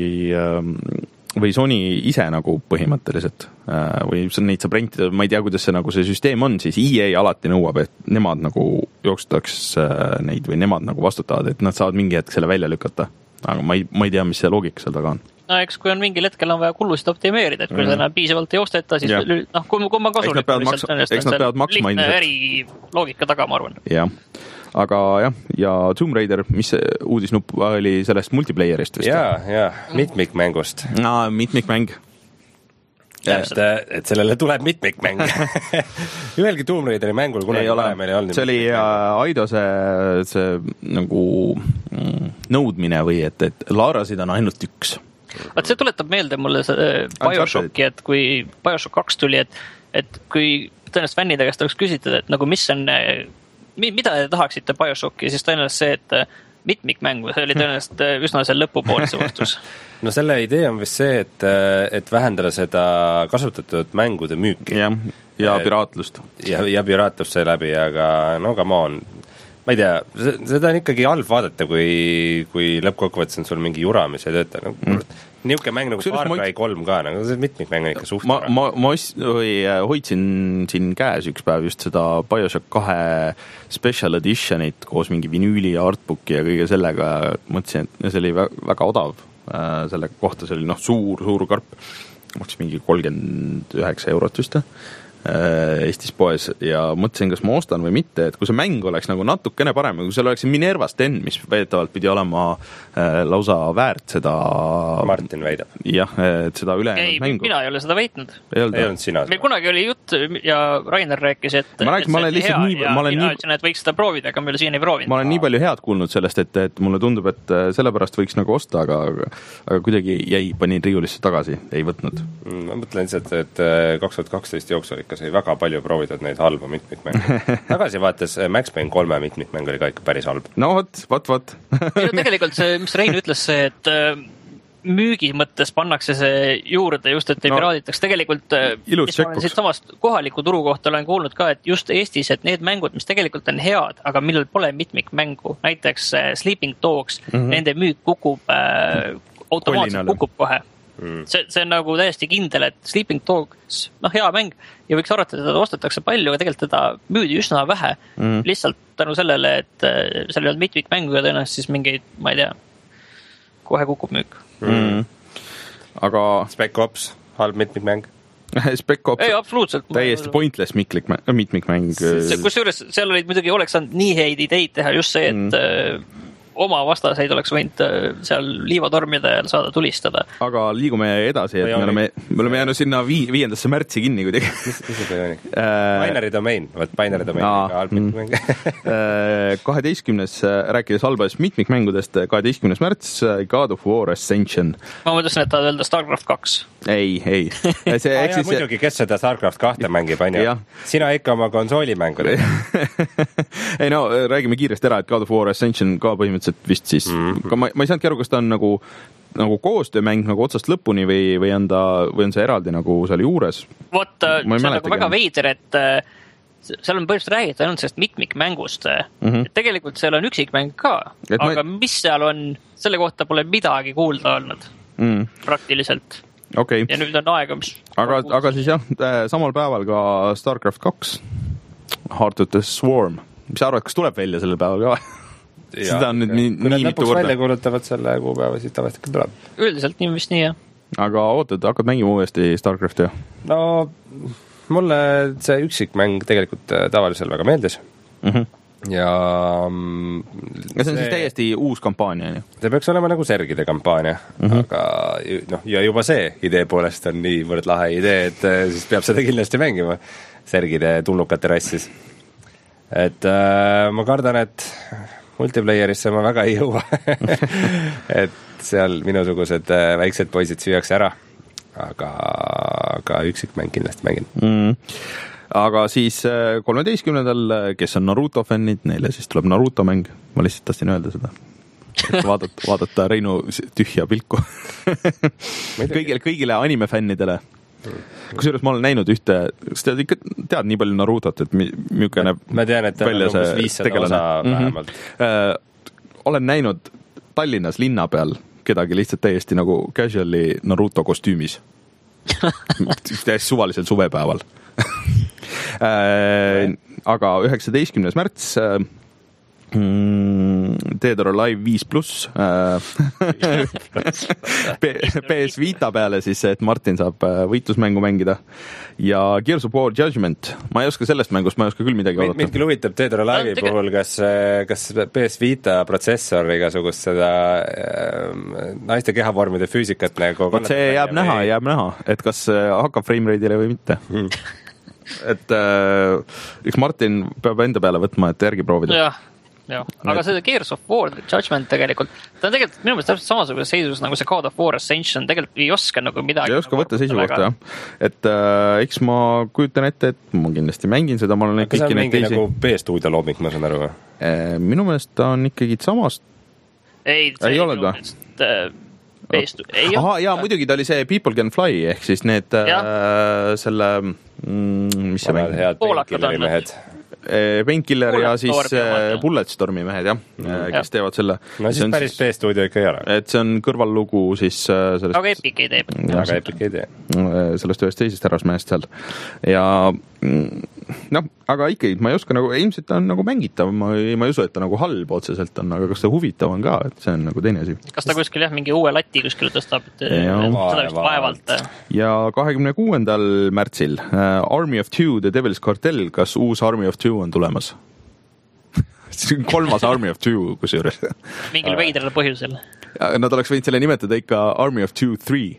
Speaker 1: või Sony ise nagu põhimõtteliselt või neid saab rentida, ma ei tea, kuidas see, nagu see süsteem on, siis E A alati nõuab, et nemad nagu jooksutaks neid või nemad nagu vastutavad, et nad saavad mingi hetk selle välja lükata, aga ma ei, ma ei tea, mis see loogika seal taga on.
Speaker 3: No eks kui on mingil hetkel on vaja kulusid optimeerida, et kui mm. seda piisavalt ei osteta, siis yeah. noh, kui, kui ma kasulik
Speaker 1: eks nad peavad maksma
Speaker 3: lihtne äri loogika taga, ma arvan.
Speaker 1: Jah, aga jah, ja Tomb Raider, mis uudisnupp oli sellest multiplayerist vist?
Speaker 2: Jaa, jaa, mitmikmängust.
Speaker 1: No, mitmikmäng.
Speaker 2: Et, et sellele tuleb mitmikmäng. Ühelgi Tomb Raideri mängul kunagi ei ole, meil ei olnud.
Speaker 1: See oli Aido see, see nagu nõudmine või et, et Laarasid on ainult üks.
Speaker 3: Vaat see tuletab meelde mulle see Bioshocki, et kui Bioshock kaks tuli, et, et kui tõenäoliselt fännide käest oleks küsitud, et nagu mis on, mida te tahaksite Bioshocki, siis tõenäoliselt see, et mitmikmängu, see oli tõenäoliselt üsna seal lõpupoole see vastus.
Speaker 2: No selle idee on vist see, et, et vähendada seda kasutatud mängude müüki.
Speaker 1: Ja, ja piraatlust.
Speaker 2: Ja, ja piraatlust see läbi, aga no come on. Ma ei tea, seda on ikkagi halb vaadata, kui, kui lõppkokkuvõttes on sul mingi jura, mis ei tööta. No, mm. Niuke mäng nagu Far Cry kolm ka, nagu see mitmikmäng on ikka suht.
Speaker 1: Ma, ma, ma või, hoidsin siin käes üks päev just seda Bioshock kahe special editionit koos mingi vinüüli ja artbooki ja kõige sellega. Mõtlesin, et see oli väga, väga odav. Selle kohta see oli noh, suur, suur karp. Maksis mingi kolmkümmend üheksa eurot just. Eestis poes ja mõtlesin, kas ma ostan või mitte, et kui see mäng oleks nagu natukene parem, kui seal oleks Minerva Sten, mis väidetavalt pidi olema äh, lausa väärt seda
Speaker 2: Martin väidab.
Speaker 1: Jah, et seda ülejäänud mängu.
Speaker 3: Mina ei ole seda väitnud.
Speaker 2: Ei olnud sina.
Speaker 3: Meil kunagi oli jutt ja Rainer rääkis, et
Speaker 1: ma räägin, ma olen lihtsalt nii, ma olen nii,
Speaker 3: et võiks seda proovida, aga meil siin ei proovinud.
Speaker 1: Ma olen nii palju head kuulnud sellest, et, et mulle tundub, et sellepärast võiks nagu osta, aga, aga kuidagi jäi, panin riiulisse tagasi, ei võtnud.
Speaker 2: Ma mõtlen lihtsalt, et kaks tuhat kaksteist jooksul ikka sai väga palju proovitud neid halba mitmikmänge. Tagasi vaates Max Payne kolme mitmikmäng oli ka ikka päris halb.
Speaker 1: No vot, vot, vot.
Speaker 3: No, tegelikult see, mis Rein ütles, see, et müügi mõttes pannakse see juurde just, et ei no, piraaditaks. Tegelikult mis ma olen siit samast kohaliku turu kohta olen kuulnud ka, et just Eestis, et need mängud, mis tegelikult on head, aga millel pole mitmikmängu, näiteks Sleeping Dogs, mm-hmm. nende müük kukub äh, automaatselt kukub kohe. Mm. See, see on nagu täiesti kindel, et Sleeping Dogs, noh hea mäng ja võiks arvata, et teda ostetakse palju, aga tegelikult teda müüdi üsna vähe. Mm. Lihtsalt tänu sellele, et seal ei olnud mitmikmängu ja tõenäoliselt siis mingeid, ma ei tea, kohe kukub müük.
Speaker 1: Mm. Aga
Speaker 2: Spec Ops, halb mitmikmäng.
Speaker 1: Spec Ops,
Speaker 3: ei, absoluutselt.
Speaker 1: Täiesti pointless mitmikmäng.
Speaker 3: Kus juures, seal olid muidugi oleks saanud nii häid ideid teha just see, et mm. oma vastaseid oleks võinud seal liivatormida ja saada tulistada.
Speaker 1: Aga liigume edasi, et me oleme, me oleme jäänud sinna vii, viiendasse märtsi kinni kuidagi.
Speaker 2: Mis, mis see oli? Binary Domain, võt Binary Domain halb mitmikmäng.
Speaker 1: kaheteistkümnes, rääkides halbast mitmikmängudest, kaheteistkümnes märts, God of War Ascension.
Speaker 3: Ma mõtlesin, et ta öelda Starcraft kaks.
Speaker 1: Ei, ei. See,
Speaker 2: ah, jah, muidugi, kes seda Starcraft kahte mängib, on ju? Sina ikka oma konsoolimängude.
Speaker 1: ei no, räägime kiiresti ära, et God of War Ascension ka põhimõtteliselt vist siis, mm-hmm. ma, ma ei saanudki aru, kas ta on nagu, nagu koostöömäng nagu otsast lõpuni või, või, on ta, või on see eraldi nagu seal juures?
Speaker 3: Vot, see on nagu väga veider, et seal on põhimõtteliselt räägitud ainult sellest mitmikmängust. Mm-hmm. Et tegelikult seal on üksikmäng ka, et aga ma... mis seal on, selle kohta pole midagi kuulda olnud mm. praktiliselt.
Speaker 1: Okay.
Speaker 3: Ja nüüd on aega, mis...
Speaker 1: Aga, aga siis jah, samal päeval ka Starcraft kaks, Heart of the Swarm. Mis sa arvad, kas tuleb välja sellel päeval ka?
Speaker 2: Ja,
Speaker 1: seda on nüüd nii,
Speaker 2: kui
Speaker 1: nii
Speaker 2: nad lõpuks välja kuulutavad selle kuupäeva, siis tavaliselt tuleb.
Speaker 3: Üldiselt nii vist nii, jah.
Speaker 1: Aga ootad, hakkad mängima uuesti Starcrafti, jah?
Speaker 2: No, mulle see üksikmäng tegelikult tavalisel väga meeldis. Mm-hmm. Ja...
Speaker 1: ja see on see, siis täiesti uus kampaania, jah?
Speaker 2: See peaks olema nagu Sergide kampaania, mm-hmm. aga no, ja juba see idee poolest on nii võrd lahe idee, et siis peab seda kindlasti mängima Sergide tulnukate rassis. Et äh, ma kardan, et multiplayerisse ma väga ei jõua. et seal minusugused väiksed poisid süüakse ära, aga, aga üksikmäng kindlasti mängin.
Speaker 1: Mm. Aga siis kolmeteistkümnendal, kes on Naruto fännid, neile siis tuleb Naruto mäng. Ma lihtsalt tahtsin öelda seda. Vaadata, vaadata Reinu tühja pilku. kõigile, kõigile anime fännidele. Kusjuures ma olen näinud ühte, kas tead ikka tead nii palju Narutot, et milline näeb
Speaker 2: ma tean, et
Speaker 1: välja see
Speaker 2: viissada osa vähemalt.
Speaker 1: Mm-hmm. Äh, olen näinud Tallinnas linna peal kedagi lihtsalt täiesti nagu casually Naruto kostüümis. täiesti suvalisel suvepäeval. äh, aga üheksateistkümnes märts äh, Dead or Alive viis pluss P S Vita peale siis, et Martin saab võitlusmängu mängida ja Gears of War Judgment, ma ei oska sellest mängust, ma ei oska küll midagi oodata.
Speaker 2: Mind küll huvitab Dead or Alive'i no, puhul, kas, kas P S Vita protsessor igasugust seda äh, naiste kehavormide füüsikat nagu
Speaker 1: Võt see jääb näha, või... jääb näha, et kas hakkab frame rate'ile või mitte hmm. et äh, üks Martin peab enda peale võtma, et järgi proovida.
Speaker 3: Jah. Jah. Aga see Gears of War Judgment tegelikult, ta on tegelikult minu meelest täpselt samasugune seisus nagu see God of War Ascension, tegelikult ei oska nagu midagi.
Speaker 1: Ei oska nagu võtta seisukohta, jah. Et äh, eks ma kujutan ette, et ma kindlasti mängin seda, ma olen
Speaker 2: kõiki neid teisi. Kas on mingi nagu B-stuudio looming, ma saan aru?
Speaker 1: Äh, minu meelest ta on ikkagi samast.
Speaker 3: Ei, see
Speaker 1: ei olnud või?
Speaker 3: B-stuudio.
Speaker 1: Aha, jaa, muidugi ta oli see People Can Fly, ehk siis need äh, selle, mm, mis see mäng?
Speaker 2: Head Painkilleri mehed.
Speaker 1: Painkiller ja siis Bulletstormi mehed, jah, mm, kes teevad selle.
Speaker 2: No siis päris B-stuudio ikka ei ole.
Speaker 1: Et see on kõrvallugu siis sellest...
Speaker 3: Aga Epic ei tee.
Speaker 2: Aga Epic ei tee.
Speaker 1: Sellest ühest teisest härrasmehest seal. Ja noh, aga ikkagi ma ei oska nagu, ilmselt ta on nagu mängitav, ma ei, ma ei usu, et ta nagu halb otseselt on, aga kas ta huvitav on ka, et see on nagu teine asi.
Speaker 3: Kas ta kuskil jah, mingi uue lati kuskil tõstab, et seda vist vaevalt.
Speaker 1: Ja kahekümne kuuendal märtsil uh, Army of Two, The Devil's Cartel, kas uus Army of Two on tulemas? kolmas Army of Two, kus juures.
Speaker 3: Mingil veidral põhjusel.
Speaker 1: Nad oleks võinud selle nimetada ikka Army of Two Three.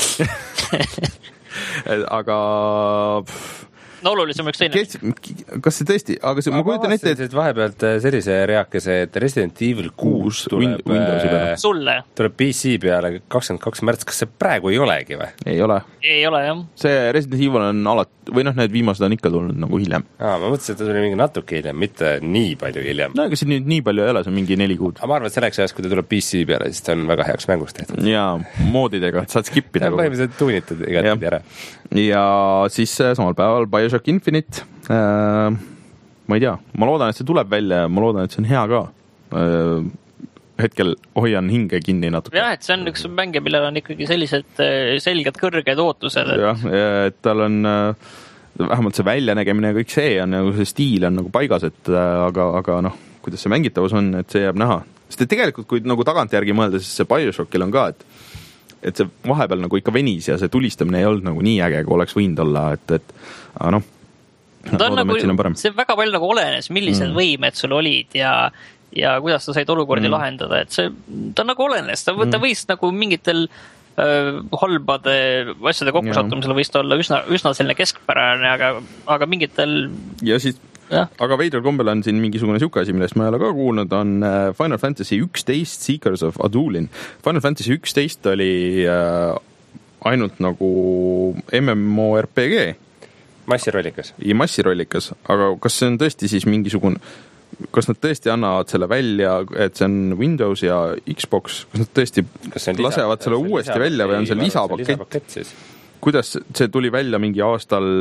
Speaker 1: aga
Speaker 3: no olulisem üks teine.
Speaker 1: Kas see tõesti, aga see, ma, ma kujutan ette, et
Speaker 2: vahepealt sellise reakese, et Resident Evil kuus tuleb,
Speaker 3: sulle.
Speaker 2: tuleb P C peale kakskümmend kaks märts, kas see praegu ei olegi või?
Speaker 1: Ei ole.
Speaker 3: Ei ole, jah.
Speaker 1: See Resident Evil on alati, või noh, need viimased on ikka tulnud nagu hiljem.
Speaker 2: Aa, ma mõtlesin, et ta tuli mingi natuke hiljem, mitte nii palju hiljem.
Speaker 1: No, aga see nüüd nii palju ei ole, see on mingi neli kuud.
Speaker 2: Aga ma arvan, et selleks ajast, kui ta tuleb P C peale, siis ta on väga heaks mängust tehtud.
Speaker 1: Jaa, moodidega, saad skippida.
Speaker 2: Põhimõtteliselt tuunitud igat ära.
Speaker 1: Ja siis samal päeval Bioshock Infinite. Äh, ma ei tea, ma loodan, et see tuleb välja ja ma loodan, et see on hea ka. Äh, hetkel hoian hinge kinni natuke.
Speaker 3: Jah, et see on üks mänge, millel on ikkagi sellised selged kõrged ootused. Et...
Speaker 1: jah, et tal on vähemalt see väljanägemine ja kõik see on nagu, see stiil on nagu paigas, et aga, aga noh, kuidas see mängitavus on, et see jääb näha. Sest et tegelikult, kui nagu tagantjärgi mõelda, siis see Bioshockil on ka, et et see vahepeal nagu ikka venis ja see tulistamine ei olnud nagu nii äge, kui oleks võinud olla, et, et aga noh,
Speaker 3: loodame, nagu, et siin on parem. See väga palju nagu olenes, millised mm. võimed sul olid ja ja kuidas sa said olukordi mm. lahendada, et see, ta nagu olenes, ta, ta võis mm. nagu mingitel äh, halbade asjade kokkusattumisel võis ta olla üsna, üsna selline keskpärane, aga, aga mingitel
Speaker 1: ja siis, ja. Aga veidral kombel on siin mingisugune siuke asi, millest ma ei ole ka kuulnud, on Final Fantasy üksteist Seekers of Adulin. Final Fantasy üksteist oli äh, ainult nagu M M O R P G.
Speaker 2: Massirollikas.
Speaker 1: Ja massirollikas, aga kas see on tõesti siis mingisugune kas nad tõesti annavad selle välja, et see on Windows ja Xbox, kas nad tõesti kas lasevad selle uuesti lisa, välja või on see lisapakett? Kuidas see tuli välja mingi aastal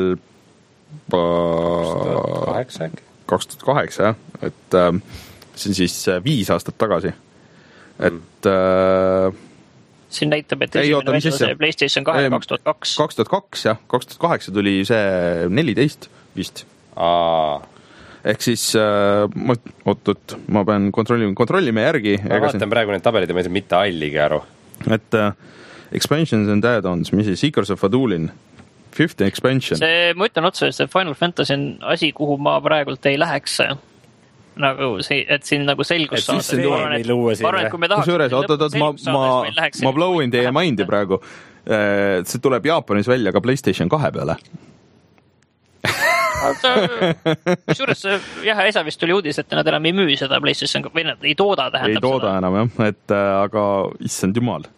Speaker 2: kaks tuhat kaheksa äkki?
Speaker 1: kaks tuhat kaheksa, jah. Et äh, see on siis viis aastat tagasi. Et mm. äh,
Speaker 3: siin näitab, et esimene välja see PlayStation kahe kaks tuhat kaks.
Speaker 1: kaks tuhat kaks, jah. kaks tuhat kaheksa tuli see neliteist vist.
Speaker 2: Aa.
Speaker 1: Ehk siis äh, ma, oot-oot, ma pean kontrollima, kontrollime järgi.
Speaker 2: Ma vaatan see... praegu need tabelid ja ma ei saa mitte alligi aru.
Speaker 1: Et uh, expansions and add-ons, mis siis Seekers of Adulin, fifth expansion.
Speaker 3: See, ma ütlen otsa, et see Final Fantasy on asi, kuhu ma praegult ei läheks. Nagu see, et siin nagu selgus
Speaker 2: saada. Et siis see arvan, et,
Speaker 3: arvan, et kui me tahaks...
Speaker 1: Kusjuures, oot-oot, ma, ma, ma blowin teie mindi praegu. See tuleb Jaapanis välja ka PlayStation kahe peale.
Speaker 3: Kusjuures jah, esa vist tuli uudis, et nad enam ei müü seda PlayStation või nad ei tooda tähendab
Speaker 1: ei tooda seda. Enam jah, et aga issand jumal.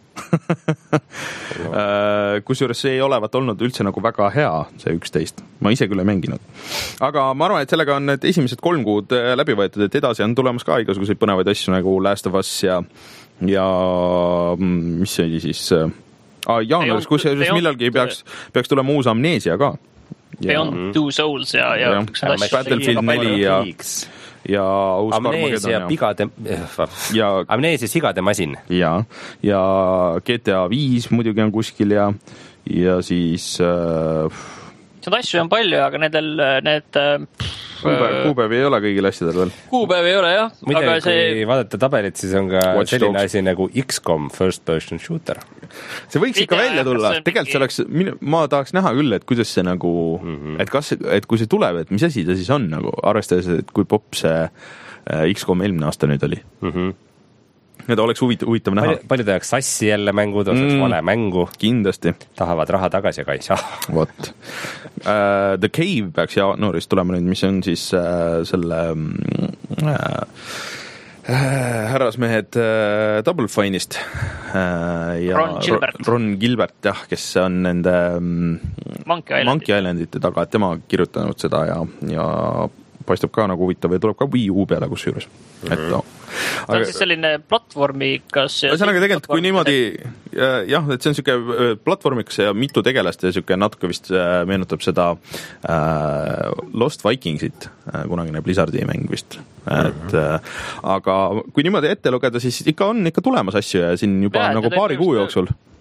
Speaker 1: Kusjuures see ei olevat olnud üldse nagu väga hea, see üksteist. Ma ise küll ei mänginud. Aga ma arvan, et sellega on need esimesed kolm kuud läbi võetud, et edasi on tulemas ka igasuguseid põnevaid asju nagu Last of Us ja, ja mis see oli siis ah, jaanuaris, kus millalgi peaks, peaks tulema uus Amnesia ka.
Speaker 3: Beyond mm. Two Souls ja, ja, ja.
Speaker 1: Battlefield neli ja, ja uus
Speaker 2: Amnesia pigade ja, Amnesia sigade masin
Speaker 1: ja, ja G T A viis muidugi on kuskil ja, ja siis äh,
Speaker 3: seda asju on palju, aga nendel need
Speaker 1: kuupäev, kuupäev ei ole kõigil asjadel veel.
Speaker 3: Kuupäev ei ole, jah.
Speaker 2: Muide,
Speaker 3: aga
Speaker 2: see... kui vaadata tabelit, siis on ka Watch selline Dogs. Asi nagu X COM First Person Shooter.
Speaker 1: See võiks ikka välja tulla. Tegelikult see oleks, ma tahaks näha küll, et kuidas see nagu, mm-hmm. et, kas, et kui see tuleb, et mis asi ta siis on nagu, arvestades, et kui popp see X COM eelmine aasta nüüd oli. Mm-hmm. Need oleks huvitav, huvitav näha.
Speaker 2: Palju, palju tahaks sassi jälle mängu, tõuseks mm, vale mängu.
Speaker 1: Kindlasti.
Speaker 2: Tahavad raha tagasi, aga ei saa.
Speaker 1: Vot. Uh, The Cave peaks jaanuaris tulema nüüd, mis on siis uh, selle uh, uh, härrasmehed uh, Double Fine'ist. Uh, ja
Speaker 3: Ron Gilbert.
Speaker 1: Ron Gilbert, jah, kes on nende um,
Speaker 3: Monkey Islandite.
Speaker 1: Monkey Islandite taga, et tema kirjutanud seda ja, ja paistab ka nagu huvitav ja tuleb ka Wii U peale kus juures. Mm-hmm. Et no.
Speaker 3: Ta on siis selline platvormikas ja
Speaker 1: ühesõnaga tegelikult kui niimoodi jah, et see on siuke platvormikas ja mitu tegelast ja siuke natuke vist meenutab seda äh, Lost Vikingsit, kunagine Blizzardi mäng vist. Et äh, aga kui niimoodi ette lugeda, siis ikka on ikka tulemas asju ja siin juba ja, nagu paari kuu jooksul.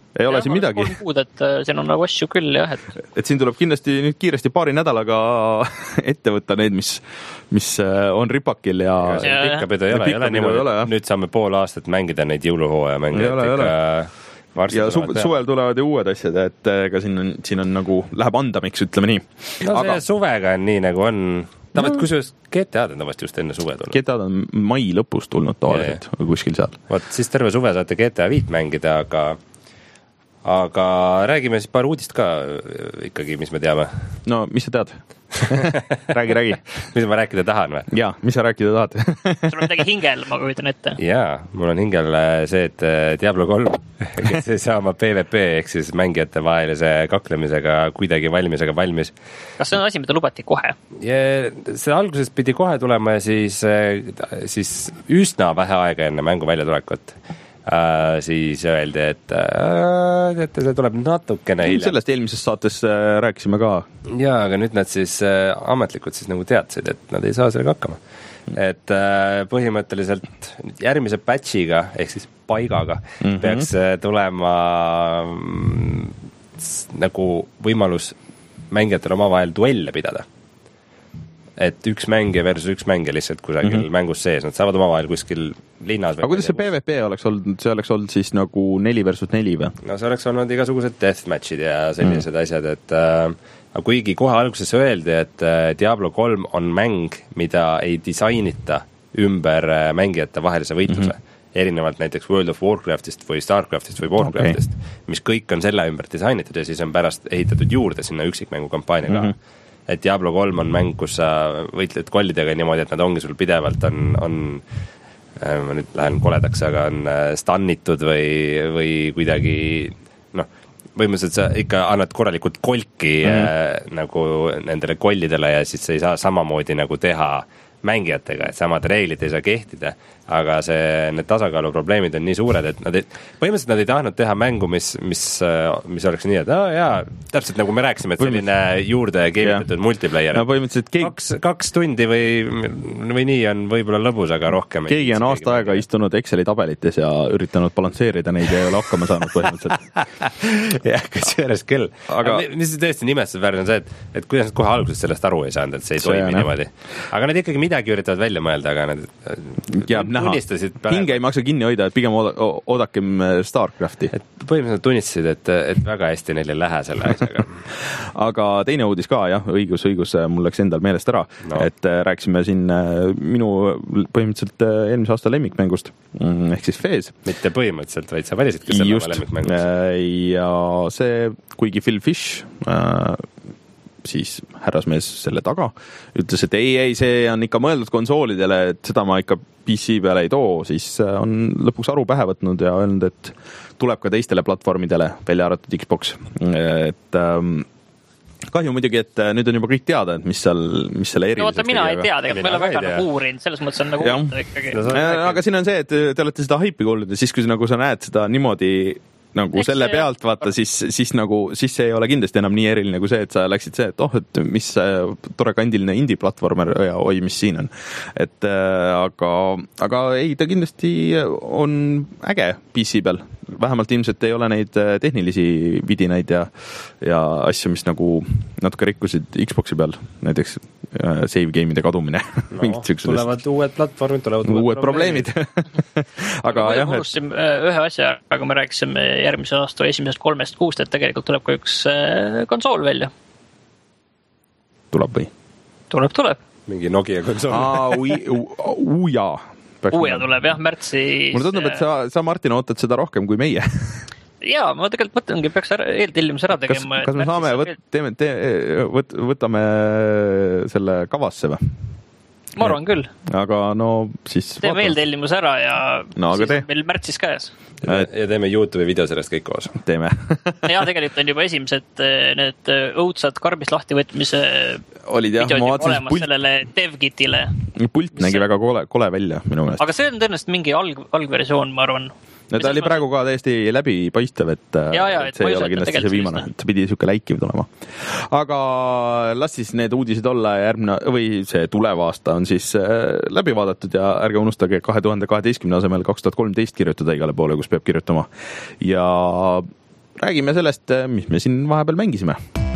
Speaker 1: ei ole siin midagi.
Speaker 3: kolm kuud, et siin on nagu asju küll jah. Et...
Speaker 1: et siin tuleb kindlasti nüüd kiiresti paari nädalaga ette võtta need, mis, mis on ripakil ja...
Speaker 2: ja pikkapidu ei ole, ei ole niimoodi, ole, nüüd saame pool aastat mängida neid jõuluhooaja mänge.
Speaker 1: Ei ole, ei ole. Ja su suvel tulevad ju uued asjad, et ka siin on, siin on nagu, läheb andamiks, ütleme nii.
Speaker 2: No Aga... see suvega on nii nagu on... Tavalt, no. Kusjuures G T A-d on tavaliselt just enne suve tulnud.
Speaker 1: G T A-d on mai lõpus tulnud tavaliselt või kuskil seal.
Speaker 2: Vot, siis terve suve saate G T A viit mängida, aga aga räägime siis paar uudist ka ikkagi, mis me teame.
Speaker 1: No, mis sa tead? räägi, räägi.
Speaker 2: Mis ma rääkida tahan või?
Speaker 1: Jaa, mis sa rääkida tahad?
Speaker 3: Sul on midagi hingel, ma kujutan ette.
Speaker 2: Jaa, mul on hingel see, et Diablo kolm, kes ei saa oma P V P ehk siis mängijate vahelise kaklemisega kuidagi valmisega valmis.
Speaker 3: Kas see on asi, mida lubati kohe?
Speaker 2: Ja see alguses pidi kohe tulema ja siis, siis üsna vähe aega enne mängu välja tulekut. Uh, siis öeldi, et uh, teate, see tuleb natukene hiljem.
Speaker 1: Sellest eelmises saates uh, rääkisime ka.
Speaker 2: Jaa, aga nüüd nad siis uh, ametlikult siis nagu teadsid, et nad ei saa sellega hakkama. Et uh, põhimõtteliselt järgmise patchiga, ehk siis paigaga, mm-hmm. peaks uh, tulema mm, nagu võimalus mängijatel omavahel duelle pidada. Et üks mängija versus üks mängija lihtsalt kusagil mm-hmm. mängus sees, nad saavad omavahel kuskil linnas.
Speaker 1: Aga kuidas see P V P oleks olnud, see oleks olnud siis nagu neli versus neli või?
Speaker 2: No see oleks olnud igasugused deathmatchid ja sellised mm. asjad, et äh, kuigi kohe alguses öeldi, et äh, Diablo kolm on mäng, mida ei disainita ümber äh, mängijate vahelise võitluse. Mm-hmm. Erinevalt näiteks World of Warcraftist või Starcraftist või Warcraftist, okay. mis kõik on selle ümber disainitud ja siis on pärast ehitatud juurde sinna üksikmängu kampaania ka. Mm-hmm. Et Diablo kolm on mäng, kus sa võitled kollidega niimoodi, et nad ongi sul pidevalt on, on ma nüüd lähen koledaks, aga on stannitud või, või kuidagi noh, võimuliselt sa ikka annad korralikult kolki mm-hmm. äh, nagu nendele kollidele ja siis sa ei saa samamoodi nagu teha mängijatega, et samad reeglid ei saa kehtida, aga see, need tasakaalu probleemid on nii suured, et nad ei, põhimõtteliselt nad ei tahtnud teha mängu, mis, mis, mis oleks nii, et aa, jaa, täpselt nagu me rääkisime, et selline juurde keevitatud multiplayer.
Speaker 1: No, põhimõtteliselt keegi...
Speaker 2: kaks, kaks tundi või, või nii on võib-olla lõbus, aga rohkem.
Speaker 1: Keegi on aasta aega istunud Exceli tabelites ja üritanud balansseerida neid ja ei ole hakkama saanud põhimõtteliselt.
Speaker 2: jah, kas selles küll. Aga mis tõesti nimestusväärne on see, et, et kuidas nad kohe alguses sellest aru ei saanud, et see ei see toimi niimoodi. Aga nad ikkagi midagi üritavad välja mõelda, aga nad
Speaker 1: ja, tunnistasid hinge ei maksa kinni hoida, et pigem oodakem Starcrafti.
Speaker 2: Et põhimõtteliselt tunnistasid, et, et väga hästi neil ei lähe selle asjaga.
Speaker 1: Aga teine uudis ka, jah, õigus, õigus, mul läks endal meelest ära, no. et rääksime siin minu põhimõtteliselt eelmise aasta lemmikmängust, ehk siis Fez.
Speaker 2: Mitte põhimõtteliselt, vaid sa valisid, kes selle lemmikmängust.
Speaker 1: Ja see, kuigi Phil Fish siis härrasmees selle taga, ütles, et ei, ei, see on ikka mõeldud konsoolidele, et seda ma ikka P C peale ei too, siis on lõpuks aru pähe võtnud ja öelnud, et tuleb ka teistele platvormidele, välja arvatud Xbox. Et ähm, kahju muidugi, et nüüd on juba kõik teada, et mis seal, mis selle eriliseks.
Speaker 3: No vaata, mina ei tea, tegelikult meil on väga nagu uurinud, selles mõttes on nagu uurida ikkagi.
Speaker 1: Aga siin on see, et te olete seda haipi kuulnud ja siis, kui nagu sa näed seda niimoodi nagu Eks selle see, pealt vaata, siis, siis nagu, siis see ei ole kindlasti enam nii eriline kui see, et sa läksid see, et oh, et mis tore kandiline indie-platvormer ja oi, mis siin on. Et äh, aga, aga ei, ta kindlasti on äge P C peal. Vähemalt ilmselt ei ole neid tehnilisi vidinaid ja, ja asju, mis nagu natuke rikkusid Xboxi peal, näiteks äh, save game'ide kadumine.
Speaker 2: No, tulevad uued platvormid, tulevad
Speaker 1: uued, uued probleemid. aga
Speaker 3: ma
Speaker 1: jah,
Speaker 3: unustasin et... ühe asja, aga me rääkisime järgmise aasta esimesest kolmest kuust, et tegelikult tuleb ka üks konsool välja.
Speaker 1: Tuleb või?
Speaker 3: Tuleb, tuleb.
Speaker 2: Mingi Nokia konsool.
Speaker 1: Aa, ui, uja.
Speaker 3: Uja tuleb jah, märtsis.
Speaker 1: Mulle tundub, et sa, sa Martin ootad seda rohkem kui meie.
Speaker 3: Jaa, ma tegelikult mõtlengi, peaks ära, eeltellimus ära tegema.
Speaker 1: Kas, kas me saame, võt, teeme, te, võt, võtame selle kavasse või?
Speaker 3: Ma arvan küll.
Speaker 1: Aga no siis...
Speaker 3: Teeme eeltellimus ära ja
Speaker 1: no,
Speaker 3: siis
Speaker 1: te...
Speaker 3: on meil märtsis käes.
Speaker 2: Ja, ja teeme YouTube'i video sellest kõik koos.
Speaker 1: Teeme.
Speaker 3: ja tegelikult on juba esimesed need õudsad karbist lahtivõtmise
Speaker 1: olid jah, ma vaatasin
Speaker 3: pult... sellele DevKitile.
Speaker 1: Pult nägi see... väga kole, kole välja minu meelest.
Speaker 3: Aga see on tõenäoliselt mingi alg, algversioon, ma arvan.
Speaker 1: No ta oli praegu ka täiesti läbi paistev, et,
Speaker 3: ja, ja, et
Speaker 1: see ei ole kindlasti see viimane, et see pidi niisugune läikiv tulema. Aga las siis need uudised olla järgmine, või see tulev aasta on siis läbi vaadatud ja ärge unustage kahe tuhande kaheteistkümne asemel kaks tuhat kolmteist kirjutada igale poole, kus peab kirjutama. Ja räägime sellest, mis me siin vahepeal mängisime.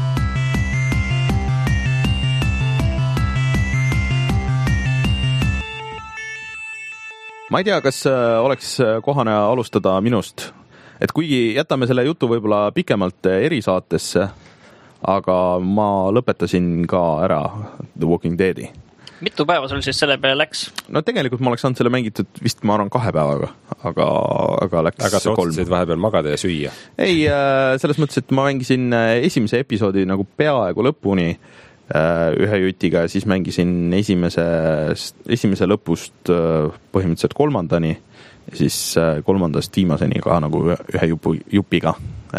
Speaker 1: Ma ei tea, kas oleks kohane alustada minust, et kuigi jätame selle jutu võib-olla pikemalt erisaatesse, aga ma lõpetasin ka ära The Walking Deadi.
Speaker 3: Mitu päeva sul siis selle peale läks?
Speaker 1: No tegelikult ma oleks saanud selle mängitud vist, ma arvan, kahe päevaga, aga, aga läks
Speaker 2: aga sa otsusid vahepeal magada ja süüa?
Speaker 1: Ei, selles mõttes, et ma mängisin esimese episoodi nagu peaaegu lõpuni ühe jutiga ja siis mängisin esimese, esimese lõpust põhimõtteliselt kolmandani ja siis kolmandast viimaseni ka nagu ühe jupu, jupiga.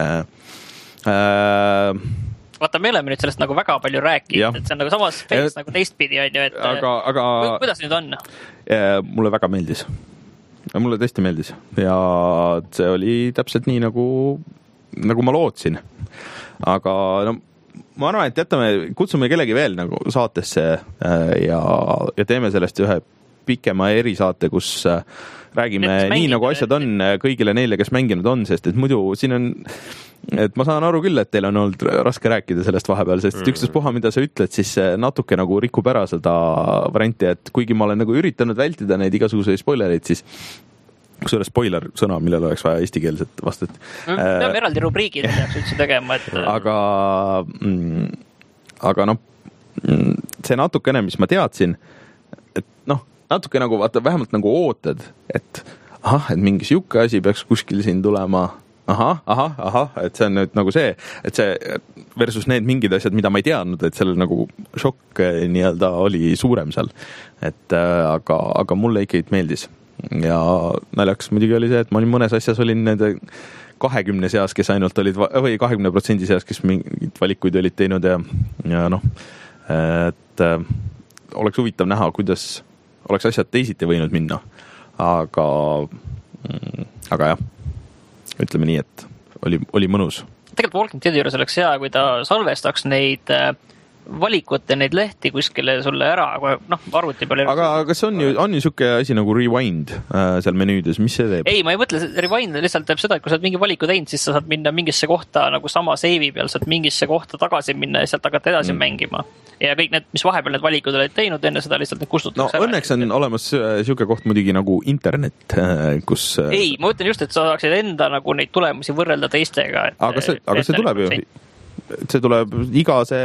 Speaker 3: Vaata, me oleme nüüd sellest nagu väga palju rääkinud, et see on nagu samas face nagu teistpidi on ju, et
Speaker 1: aga, aga,
Speaker 3: kuidas nüüd on?
Speaker 1: Mulle väga meeldis. Mulle tõesti meeldis ja see oli täpselt nii nagu, nagu ma lootsin. Aga no, ma arvan, et jätame, kutsume kellegi veel nagu saatesse ja, ja teeme sellest ühe pikema erisaate, kus räägime nii nagu asjad on kõigile neile, kes mänginud on, sest et muidu siin on, et ma saan aru küll, et teil on olnud raske rääkida sellest vahepeal, sest mm. ükstaspuha, mida sa ütled, siis natuke nagu rikub ära seda varianti, et kuigi ma olen nagu üritanud vältida neid igasuguseid spoilereid, siis kusjuures spoiler sõna, millel oleks vaja eestikeelset vastet.
Speaker 3: Me peame eraldi rubriigid peaks üldse tegema, et
Speaker 1: aga, aga noh, see natukene, mis ma teadsin, et noh, natuke nagu, vaata, vähemalt nagu ootad, et ahah, et mingi siuke asi peaks kuskil siin tulema, ahah, ahah, ahah, et see on nüüd nagu see, et see versus need mingid asjad, mida ma ei teadnud, et seal nagu šokk nii-öelda oli suurem seal. Et aga, aga mulle ikkagi meeldis. Ja naljaks muidugi oli see, et ma olin mõnes asjas olin nende kahekümne seas, kes ainult olid, või kahekümne protsendi seas, kes mingid valikuid olid teinud ja, ja noh, et oleks huvitav näha, kuidas oleks asjad teisiti võinud minna. Aga, aga jah, ütleme nii, et oli, oli mõnus.
Speaker 3: Tegelikult Walking Deadi juures oleks hea, kui ta salvestaks neid valikut ja neid lehti kuskile sulle ära, noh, arvuti peale.
Speaker 1: Aga kas on ju, on ju siuke asi nagu rewind äh, seal menüüdes, mis see teeb?
Speaker 3: Ei, ma ei mõtle, rewind lihtsalt teeb seda, et kui sa oled mingi valiku teinud, siis sa saad minna mingisse kohta nagu sama seivi peal, saad mingisse kohta tagasi minna ja sealt hakata edasi mm. mängima. Ja kõik need, mis vahepeal need valikud olid teinud, enne seda lihtsalt need kustutatakse.
Speaker 1: No õnneks on olemas siuke koht muidugi nagu internet, kus...
Speaker 3: Ei, ma ütlen just, et sa saaksid enda nagu neid tulemusi võrrelda teistega. Et,
Speaker 1: aga see, aga see tuleb ju... see tuleb iga see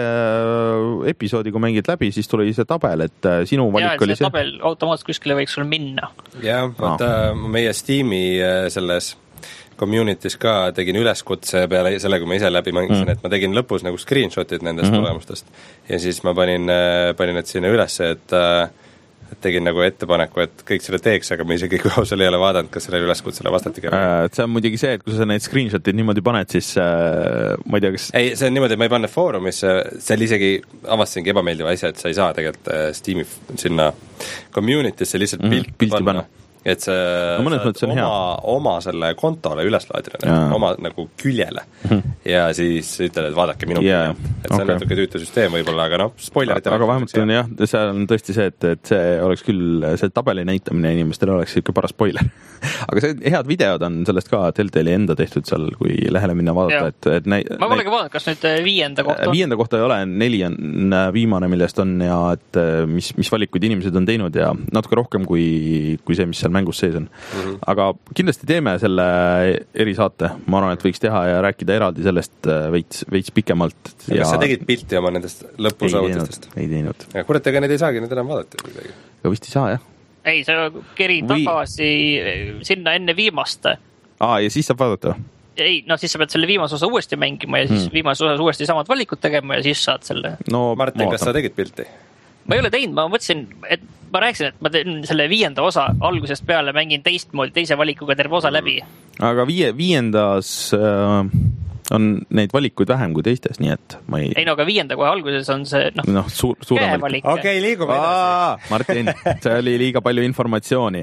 Speaker 1: episoodi, kui mängid läbi, siis tuli see tabel, et sinu valik
Speaker 3: ja,
Speaker 1: oli see.
Speaker 3: Ja, tabel automaatselt kuskile võiks sul minna.
Speaker 2: Ja, vaata no. meie Steam'i selles community's ka tegin üleskutse peale selle, kui ma ise läbi mängisin, mm. et ma tegin lõpus nagu screenshotid nendest mm-hmm. tulemustest. Ja siis ma panin, panin need sinna üles, et tegin nagu ettepaneku, et kõik selle teeks, aga ma isegi kui ausal ei ole vaadanud, kas selle üleskutsele vastati ka.
Speaker 1: See on muidugi see, et kui sa neid screenshotid niimoodi paned, siis äh, ma ei tea, kas...
Speaker 2: Ei, see on niimoodi, et ma ei pannud foorumisse, seal isegi avastasingi ebameeldiva asja, et sa ei saa tegelikult Steam'i sinna community'sse lihtsalt mm, pilt
Speaker 1: pilti panna.
Speaker 2: Et see
Speaker 1: no,
Speaker 2: oma, oma selle kontole üleslaadina, oma nagu küljele mm-hmm. ja siis ütled, et vaadake minu yeah. küljelt. Et see okay. on natuke tüütu süsteem võib-olla, aga noh, spoilerite
Speaker 1: aga vähemalt on jah, seal on tõesti see, et, et see oleks küll, see tabeli näitamine inimestele oleks ikka paras spoiler. Aga see head videod on sellest ka Telltale'i enda tehtud seal, kui lähele minna vaadata, et, et näi,
Speaker 3: ma polegi vaadanud, kas nüüd viienda kohta on?
Speaker 1: Viienda kohta ei ole, neli on viimane, millest on ja et mis, mis valikuid inimesed on teinud ja natuke rohkem kui, kui see, mis seal mängus sees on. Mm-hmm. Aga kindlasti teeme selle erisaate. Ma arvan, et võiks teha ja rääkida eraldi sellest veits, veits pikemalt.
Speaker 2: Ja... Kas sa tegid pilti oma nendest lõpusaavutustest?
Speaker 1: Ei teinud.
Speaker 2: Ja kurat, ega neid ei saagi nüüd enam vaadata midagi.
Speaker 1: Ja vist ei saa, jah.
Speaker 3: Ei, sa kerin Või... tagasi sinna enne viimast.
Speaker 1: Aa, ja siis saab vaadata?
Speaker 3: Ei, no siis sa pead selle viimase osa uuesti mängima ja siis hmm. viimase osas uuesti samad valikud tegema ja siis saad selle.
Speaker 2: No, Martin, kas sa tegid pilti?
Speaker 3: Ma ei ole teinud, ma mõtlesin, et ma rääkisin, et ma teen selle viienda osa algusest peale mängin teistmoodi, teise valikuga terve osa läbi. Aga
Speaker 1: viie, viiendas äh, on neid valikuid vähem kui teistes, nii et ma ei...
Speaker 3: Ei no, aga viienda kohe alguses on see noh,
Speaker 1: no, suur,
Speaker 3: käevalik.
Speaker 2: Okei, okay, liigume edasi.
Speaker 1: Martin, see oli liiga palju informatsiooni.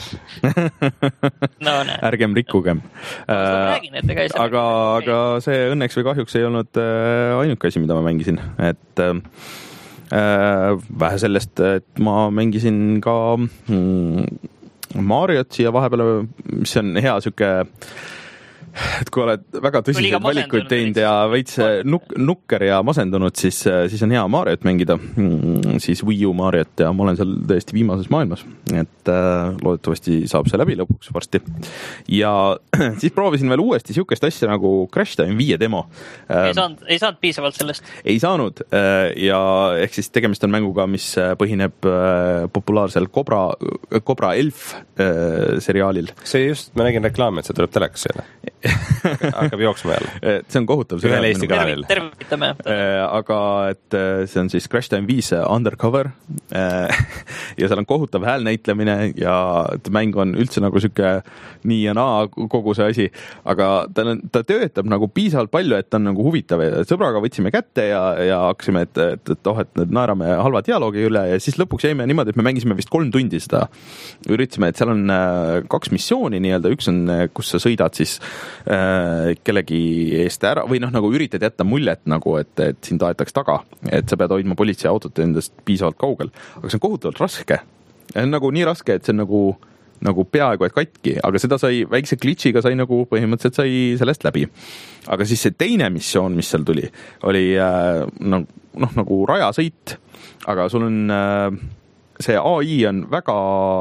Speaker 3: No,
Speaker 1: ärgem rikkugem.
Speaker 3: Räägin, et ega ei
Speaker 1: aga, aga see õnneks või kahjuks ei olnud ainuke asi, mida ma mängisin. Et äh, vähe sellest, et ma mängisin ka mm, Mariot siia vahepeal, mis on hea süke et kui oled väga tõsiseid valikuid teinud ja veits nuk, nukker ja masendunud, siis, siis on hea Mariot mängida, siis Wii U Mariot ja ma olen seal tõesti viimases maailmas, et äh, loodetavasti saab see läbi lõpuks varsti. Ja siis proovisin veel uuesti siukest asja nagu Crash Time viie demo.
Speaker 3: Ei saanud, ei saanud piisavalt sellest?
Speaker 1: Ei saanud ja ehk siis tegemist on mänguga, mis põhineb populaarsel Cobra, Cobra Elf seriaalil.
Speaker 2: See just, ma nägin reklaami, et see tuleb telekas jälle. Hakkab jooksma jälle.
Speaker 1: See on kohutav.
Speaker 2: Ühel Eesti kanalil.
Speaker 3: Tervitame.
Speaker 1: Aga et see on siis Crash Time viis Undercover ja seal on kohutav häälnäitlemine ja mäng on üldse nagu süke nii ja naa kogu see asi, aga ta, ta töötab nagu piisavalt palju, et ta on nagu huvitav ja sõbraga võtsime kätte ja, ja hakkasime, et, et, et oh, et naerame halva dialoogi üle ja siis lõpuks jäime niimoodi, et me mängisime vist kolm tundi seda. Üritasime, et seal on kaks missiooni nii-öelda, üks on, kus sa sõidad siis kellegi eest ära või noh, nagu üritad jätta muljet nagu, et, et sind aetaks taga, et sa pead hoidma politseiautot endast piisavalt kaugel, aga see on kohutavalt raske. On nagu nii raske, et see on nagu, nagu peaaegu et katki, aga seda sai väikse glitchiga sai nagu põhimõtteliselt sai sellest läbi. Aga siis see teine missioon, mis seal tuli, oli noh, noh nagu rajasõit, aga sul on see A I on väga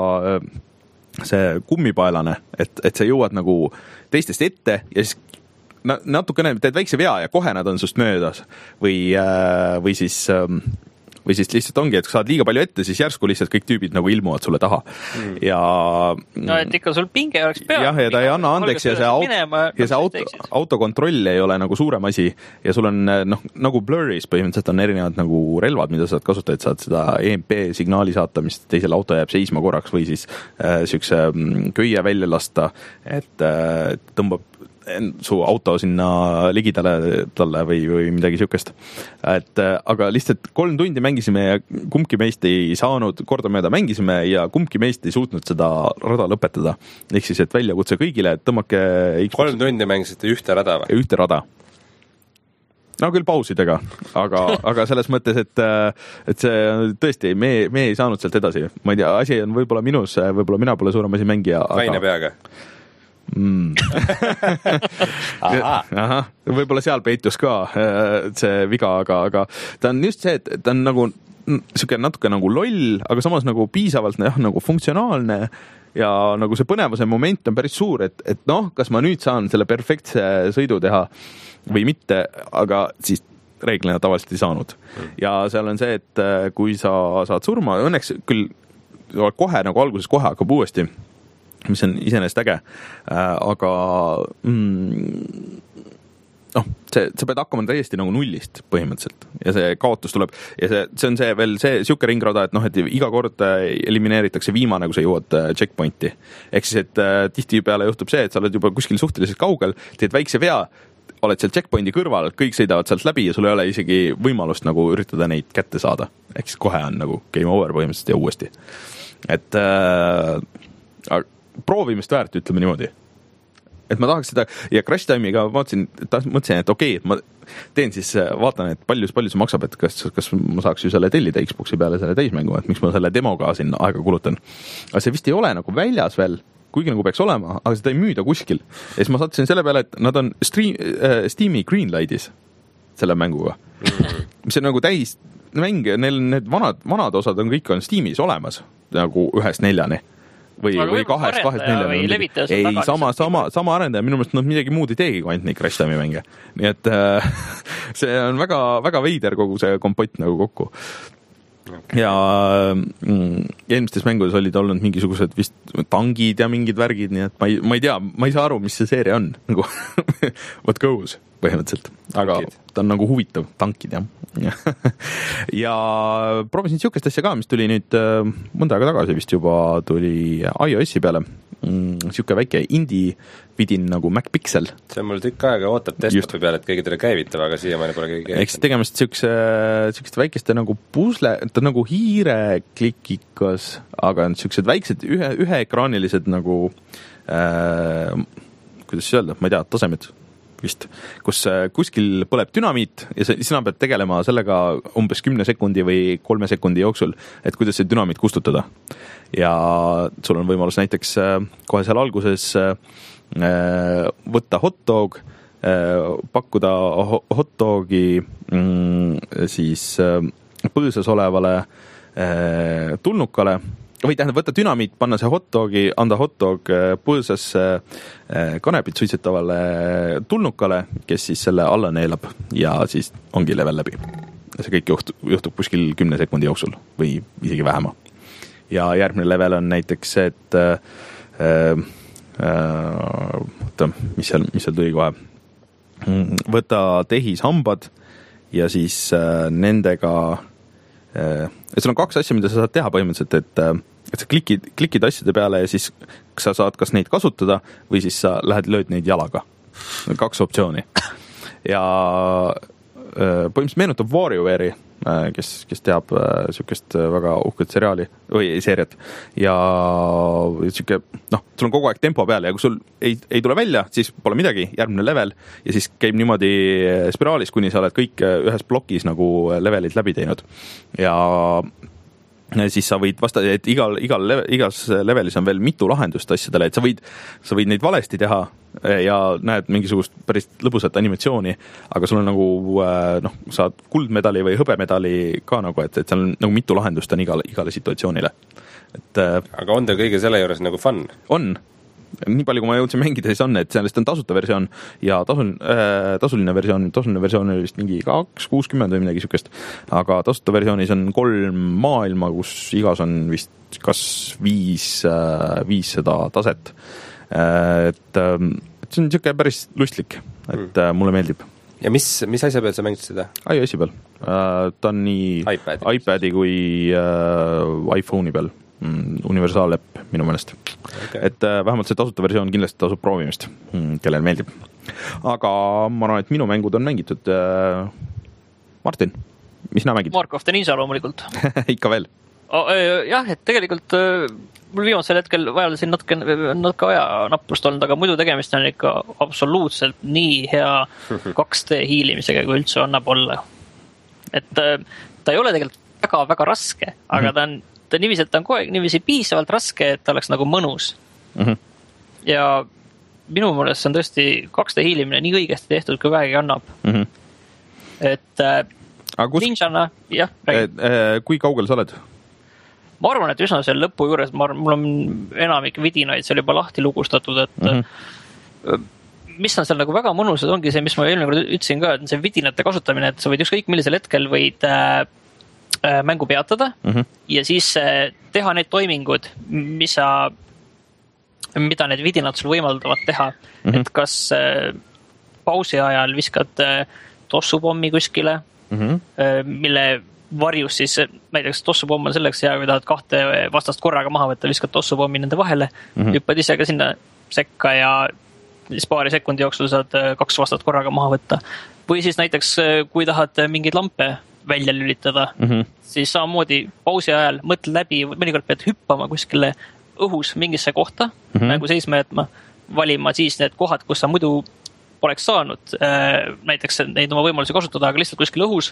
Speaker 1: see kummipaelane, et, et sa jõuad nagu teistest ette ja siis natukene teed väikse vea ja kohe nad on sust möödas või, või siis või siis lihtsalt ongi, et kui saad liiga palju ette, siis järsku lihtsalt kõik tüübid nagu ilmuvad sulle taha mm. ja
Speaker 3: no et ikka sul pinge oleks pea
Speaker 1: jah, ja ta ei anna andeks ja see, auto, ja see auto, autokontroll ei ole nagu suurem asi ja sul on noh, nagu Blurris põhimõtteliselt on erinevad nagu relvad, mida saad kasutada, et saad seda E M P signaali saata, mis teisel auto jääb seisma korraks või siis äh, siukse köie välja lasta, et äh, tõmbab su auto sinna ligidale talle või, või midagi siukest. Et, aga lihtsalt kolm tundi mängisime ja kumbki meist ei saanud, kordamööda mängisime ja kumbki meist ei suutnud seda rada lõpetada. Ehk siis, et väljakutse kõigile, et tõmmake
Speaker 2: Xbox... kolm tundi mängisite ühte rada või?
Speaker 1: Ühte rada. No küll pausidega, aga, aga selles mõttes, et, et see tõesti, me, me ei saanud sealt edasi. Ma ei tea, asi on võib-olla minus, võib-olla mina pole suurem asi mängija.
Speaker 2: Vaine aga... peaga.
Speaker 1: Mm. Aha. Aha. Võib-olla seal peitus ka see viga, aga, aga ta on just see, et ta on nagu siuke natuke nagu loll, aga samas nagu piisavalt jah, nagu funktsionaalne ja nagu see põnevuse moment on päris suur, et, et noh, kas ma nüüd saan selle perfektse sõidu teha või mitte, aga siis reeglina tavaliselt ei saanud. Ja seal on see, et kui sa saad surma, õnneks küll kohe nagu alguses kohe hakkab uuesti, mis on iseenesest äge, aga mm, noh, see, sa pead hakkama täiesti nagu nullist põhimõtteliselt ja see kaotus tuleb ja see, see on see veel see siuke ringrada, et noh, et iga kord elimineeritakse viimane, kui sa jõuad checkpointi. Ehk siis, et tihti peale juhtub see, et sa oled juba kuskil suhteliselt kaugel, teed väikse vea, oled seal checkpointi kõrval, kõik sõidavad sealt läbi ja sul ei ole isegi võimalust nagu üritada neid kätte saada. Ehk siis kohe on nagu game over põhimõtteliselt ja uuesti. Et äh, proovimist väärt, ütleme niimoodi. Et ma tahaks seda, ja Crash Time'iga vaatasin, mõtlesin, et okei, okay, ma teen siis, vaatan, et palju, palju see maksab, et kas, kas ma saaks ju selle tellida Xboxi peale selle täismängu, et miks ma selle demoga sinna aega kulutan. Aga see vist ei ole nagu väljas veel, kuigi nagu peaks olema, aga seda ei müüda kuskil. Ja siis ma sattusin selle peale, et nad on stream, äh, Steam'i Greenlightis selle mänguga. Mis on nagu täis mäng, neil need vanad, vanad osad on kõik on Steam'is olemas, nagu ühest neljani. Või, või kahest, kahest neljani. Ei, sama, sama, sama arendaja, minu meelest nad midagi muud ei teegi, kui ainult neid Crash Time'i mänge. Nii et äh, see on väga, väga veider kogu see kompott nagu kokku. Ja mm, eelmistes mängudes olid olnud mingisugused vist tangid ja mingid värgid, nii et ma ei, ma ei tea, ma ei saa aru, mis see seeria on. Nagu, what goes põhimõtteliselt. Aga tankid. Ta on nagu huvitav. Tankid, jah. Ja proovisin siukest asja ka, mis tuli nüüd mõnda aega tagasi vist juba tuli iOS-i peale. Siuke väike indie vidin nagu MacPixel.
Speaker 2: See on mul tükk aega ootab desktopi peale, et keegi teile käivitab, aga siiamaani pole keegi käivitanud.
Speaker 1: Eks tegemist siukse, siukeste väikeste nagu pusle, ta nagu hiire klikikas, aga on siuksed väiksed ühe, ühe ekraanilised nagu äh, kuidas öelda, ma ei tea, tasemed vist, kus kuskil põleb dünamiit ja sina pead tegelema sellega umbes kümne sekundi või kolme sekundi jooksul, et kuidas see dünamiit kustutada. Ja sul on võimalus näiteks kohe seal alguses võtta hot dog, pakkuda hot dogi siis põõsas olevale tulnukale või tähendab, võtta dünamiit, panna see hot dogi, anda hot dog põõsasse kanepit suitsetavale tulnukale, kes siis selle alla neelab ja siis ongi level läbi. See kõik juhtub, juhtub kuskil kümne sekundi jooksul või isegi vähema. Ja järgmine level on näiteks see, et äh, äh, mis seal, mis seal tuli kohe, võta tehis hambad ja siis äh, nendega äh, et sul on kaks asja, mida sa saad teha põhimõtteliselt, et, äh, et sa klikid, klikid asjade peale ja siis sa saad kas neid kasutada või siis sa lähed lööd neid jalaga. Kaks optsiooni. Ja äh, põhimõtteliselt meenutab WarioWare'i, äh, kes, kes teab äh, sükest väga uhket seriaali või seeriat ja süke, noh, sul on kogu aeg tempo peal ja kui sul ei, ei tule välja, siis pole midagi, järgmine level ja siis käib niimoodi spiraalis, kuni sa oled kõik ühes plokis nagu levelid läbi teinud ja siis sa võid vasta, et igal, igal level, igas levelis on veel mitu lahendust asjadele, et sa võid, sa võid neid valesti teha ja näed mingisugust päris lõbusat animatsiooni, aga sul on nagu, noh, saad kuldmedali või hõbemedali ka nagu, et, et seal on nagu mitu lahendust on igale, igale situatsioonile. Et,
Speaker 2: aga on ta kõige selle juures nagu fun?
Speaker 1: On. Nii palju, kui ma jõudsin mängida, siis on, et sellest on tasuta versioon ja tasul, äh, tasuline versioon, tasuline versioon oli vist mingi kaks kuuskümmend või midagi sükest, aga tasuta versioonis on kolm maailma, kus igas on vist kas viis, äh, viis seda taset. Äh, et, äh, et see on niisugune päris lustlik, et äh, mulle meeldib.
Speaker 2: Ja mis, mis asja peal sa mängid seda?
Speaker 1: iOS-i peal. Äh, ta on nii iPad. iPadi kui äh, iPhone'i peal. Universaallepp minu meelest. Okay. Et äh, vähemalt see tasuta versioon kindlasti tasub proovimist, kellel meeldib. Aga ma arvan, et minu mängud on mängitud. Äh, Martin, mis sina mängid?
Speaker 3: Mark of the Ninja loomulikult.
Speaker 1: Ikka veel?
Speaker 3: Oh, jah, et tegelikult äh, mul viimasel hetkel vajal siin natuke, natuke aja nappust olnud, aga muidu tegemist on ikka absoluutselt nii hea kaks D hiilimisega, kui üldse annab olla. Et äh, ta ei ole tegelikult väga, väga raske, aga mm-hmm. ta on ta niiviisi, et ta on kogu aeg niiviisi piisavalt raske, et ta oleks nagu mõnus. Mm-hmm. Ja minu mõelest see on tõesti kaks D hiilimine nii õigesti tehtud, kui vähegi annab. Mm-hmm. Et äh, kus... ninjana, jah.
Speaker 1: Et, äh, kui kaugel sa oled?
Speaker 3: Ma arvan, et üsna seal lõpu juures, ma arvan, mul on enamik vidinaid seal juba lahti lugustatud, et mm-hmm. mis on seal nagu väga mõnusad, ongi see, mis ma eelmine kord ütlesin ka, et see vidinate kasutamine, et sa võid ükskõik millisel hetkel võid äh, mängu peatada mm-hmm. ja siis teha need toimingud, mis sa, mida need vidinad sul võimaldavad teha. Mm-hmm. Et kas pausi ajal viskad tossupommi kuskile, mm-hmm. mille varjus siis, näiteks tossupomm on selleks hea, kui tahad kahte vastast korraga maha võtta, viskad tossupommi nende vahele, mm-hmm. hüppad ise ka sinna sekka ja siis paari sekundi jooksul saad kaks vastat korraga maha võtta. Või siis näiteks, kui tahad mingeid lampe välja lülitada, mm-hmm. siis samamoodi pausi ajal mõtle läbi, mõnikord pead hüppama kuskile õhus mingisse kohta, mm-hmm. nagu seisma jätma, valima siis need kohad, kus sa muidu poleks saanud näiteks neid oma võimalusi kasutada, aga lihtsalt kuskil õhus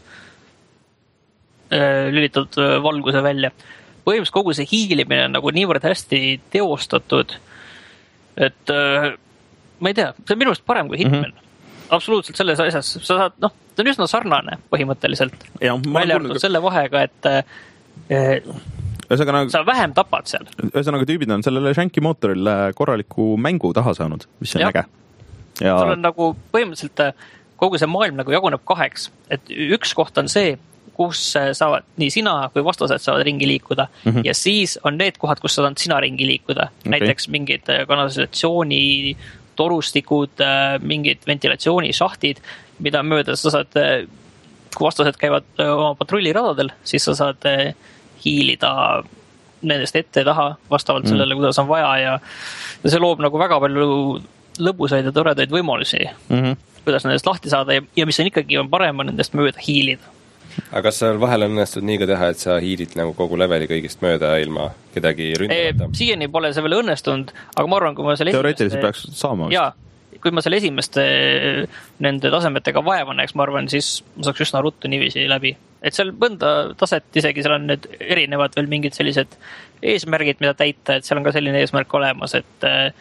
Speaker 3: lülitad valguse välja. Põhimõtteliselt kogu see hiilimine on nagu niivõrd hästi teostatud, et ma ei tea, see on minust parem kui Hitman. Mm-hmm. Absoluutselt selles asjas. Sa saad, noh, ta on üsna sarnane põhimõtteliselt. Välja arvatud selle vahega, et
Speaker 1: Ühesõnaga,
Speaker 3: sa vähem tapad seal.
Speaker 1: Ühesõnaga tüübid on sellele Shanky mootoril korraliku mängu taha saanud, mis on ja. Äge. Ja...
Speaker 3: Sul on nagu põhimõtteliselt kogu see maailm nagu jaguneb kaheks. Et üks koht on see, kus saavad nii sina kui vastased saavad ringi liikuda. Mm-hmm. Ja siis on need kohad, kus saad sina ringi liikuda. Okay. Näiteks mingid kanalisatsiooni torustikud, mingid ventilatsioonišahtid, mida mööda sa saad, kui vastased käivad oma patrulliradadel, siis sa saad hiilida nendest ette taha vastavalt sellele, mm. kuidas on vaja ja, ja see loob nagu väga palju lõbusaid ja toredaid võimalusi, mm-hmm. kuidas nendest lahti saada ja, ja mis on ikkagi on parem on nendest mööda hiilida.
Speaker 2: Aga kas seal vahel õnnestud nii ka teha, et sa hiilid nagu kogu leveli kõigist mööda ilma kedagi ründamata?
Speaker 3: Siiani pole see veel õnnestunud, aga ma arvan, kui ma selle
Speaker 1: teoreetiliselt peaks saama.
Speaker 3: Jaa, kui ma selle esimeste nende tasemetega vaeva näeks, ma arvan, siis ma saaks üsna ruttu niiviisi läbi. Et seal mõnda taset isegi, seal on need erinevad veel mingid sellised eesmärgid, mida täita, et seal on ka selline eesmärk olemas, et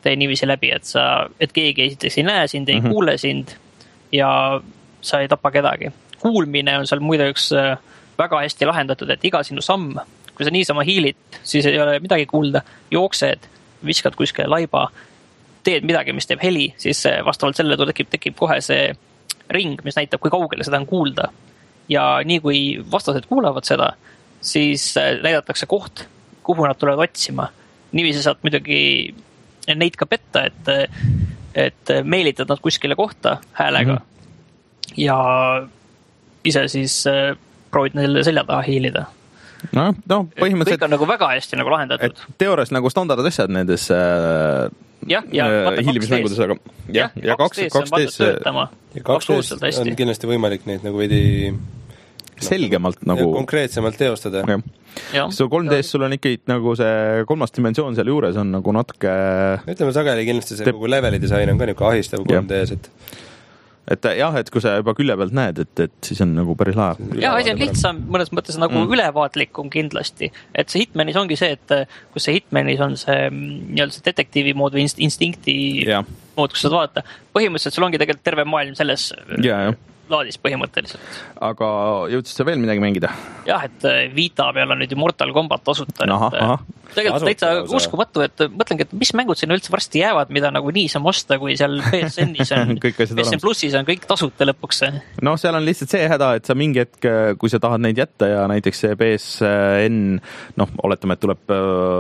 Speaker 3: tee niiviisi läbi, et sa, et keegi esiteks ei näe sind, ei mm-hmm. kuule sind ja sa ei tapa kedagi. Kuulmine on seal muide üks väga hästi lahendatud, et iga sinu samm, kui sa niisama hiilid, siis ei ole midagi kuulda, jooksed, viskad kuskile laiba, teed midagi, mis teeb heli, siis vastavalt sellele tekib, tekib kohe see ring, mis näitab, kui kaugele seda on kuulda. Ja nii kui vastased kuulavad seda, siis näidatakse koht, kuhu nad tulevad otsima. Niiviisi saad muidugi neid ka petta, et, et meelitad nad kuskile kohta häälega mm-hmm. ja ise siis proovid neile selja taha hiilida.
Speaker 1: No, no, põhimõtteliselt...
Speaker 3: Kõik on nagu väga hästi nagu lahendatud.
Speaker 1: Teoorias nagu standard asjad nendes äh,
Speaker 3: ja, ja,
Speaker 1: hiilimismängudes, aga ja, ja, ja kaks D-s
Speaker 2: kaks D-s on kindlasti võimalik neid nagu veidi
Speaker 1: selgemalt nagu
Speaker 2: konkreetsemalt teostada.
Speaker 1: So kolm D-s sul on ikkagi nagu see kolmas dimensioon seal juures on nagu natuke
Speaker 2: ütleme sageli kindlasti see Te... kogu leveli disain on ka niuke ahistav kolm D-s, et
Speaker 1: et jah, et kui sa juba külje pealt näed, et, et siis on nagu päris lahe.
Speaker 3: Ja, asi on lihtsam, mõnes mõttes nagu mm. ülevaatlikum kindlasti. Et see Hitmanis ongi see, et kus see Hitmanis on see, see detektiivi mood või instinkti ja. Mood, kus sa vaata. Põhimõtteliselt sul ongi tegelikult terve maailm selles ja, ja. Laadis põhimõtteliselt.
Speaker 1: Aga jõudsid sa veel midagi mängida?
Speaker 3: Jah, et Vita peal on nüüd ju Mortal Kombat asuta. Aha, aha. Tegelikult täitsa uskumatu, et mõtlengi, et mis mängud sinna üldse varsti jäävad, mida nagu nii saab osta, kui seal P S N-is on, P S N plussis on kõik tasuta lõpuks.
Speaker 1: No seal on lihtsalt see häda, et sa mingi hetk, kui sa tahad neid jätta ja näiteks see P S N, noh, oletame, et tuleb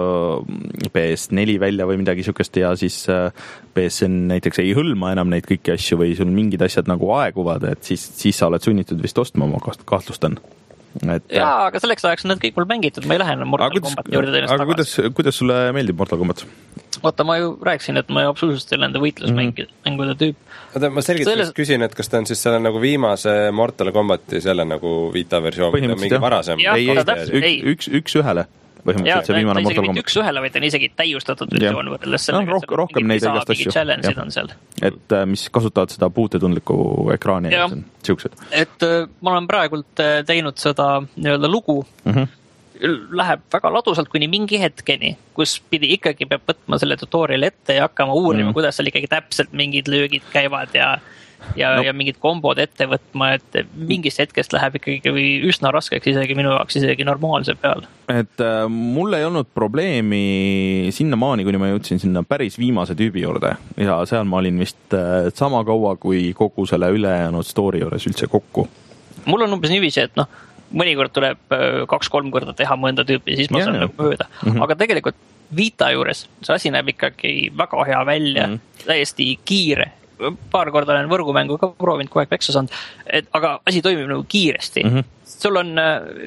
Speaker 1: P S neli välja või midagi sükest ja siis P S N näiteks ei hõlma enam neid kõiki asju või sul mingid asjad nagu aeguvad, et siis, siis sa oled sunnitud vist ostma, ma kahtlustan. Et,
Speaker 3: jaa, aga selleks ajaks on need kõik mul mängitud, ma ei lähe enam Mortal Kombat juurde teenest
Speaker 1: tagasi. Aga kuidas, kuidas sulle meeldib Mortal Kombat?
Speaker 3: Oota, ma ju rääkisin, et ma absoluutselt ei ole nende võitlusmängude mm-hmm. tüüp.
Speaker 2: Oota, ma selgitaks Selles... küsin, et kas ta on siis selle nagu viimase Mortal Kombati selle nagu Vita versioon, mida mingi varasem?
Speaker 3: Ja,
Speaker 1: ei, ei, üks, üks ühele. Põhimõtteliselt see viimane Mortal Kombat.
Speaker 3: Üks ühele, vaid on isegi täiustatud versioon võrreldes sellega,
Speaker 1: no, rohkem, rohkem neid igast asju.
Speaker 3: Challenge'id on seal.
Speaker 1: Et mis kasutavad seda puutetundlikku ekraani ja siuksed.
Speaker 3: Et ma olen praegult teinud seda nii-öelda lugu. Mm-hmm. Läheb väga ladusalt kuni mingi hetkeni, kus pidi ikkagi peab võtma selle tutoriali ette ja hakkama uurima, mm. kuidas seal ikkagi täpselt mingid löögid käivad ja ja, no. ja mingid kombod ette võtma, et mingist hetkest läheb ikkagi või üsna raskeks isegi minu jaoks isegi normaalse peal.
Speaker 1: Et äh, mul ei olnud probleemi sinna maani, kuni ma jõudsin sinna päris viimase tüübi juurde ja seal ma olin vist äh, sama kaua kui kogu selle ülejäänud story juures üldse kokku.
Speaker 3: Mul on umbes niiviisi, et noh, mõnikord tuleb äh, kaks-kolm korda teha mõnda tüüpi, siis ma yeah, saan nagu mööda. Mm-hmm. Aga tegelikult Vita juures see asi näeb ikkagi väga hea välja, mm-hmm. täiesti kiire. Paar korda olen võrgumängu ka proovinud, kogu aeg peksa saanud, et, aga asi toimib nagu kiiresti. Mm-hmm. Sul on,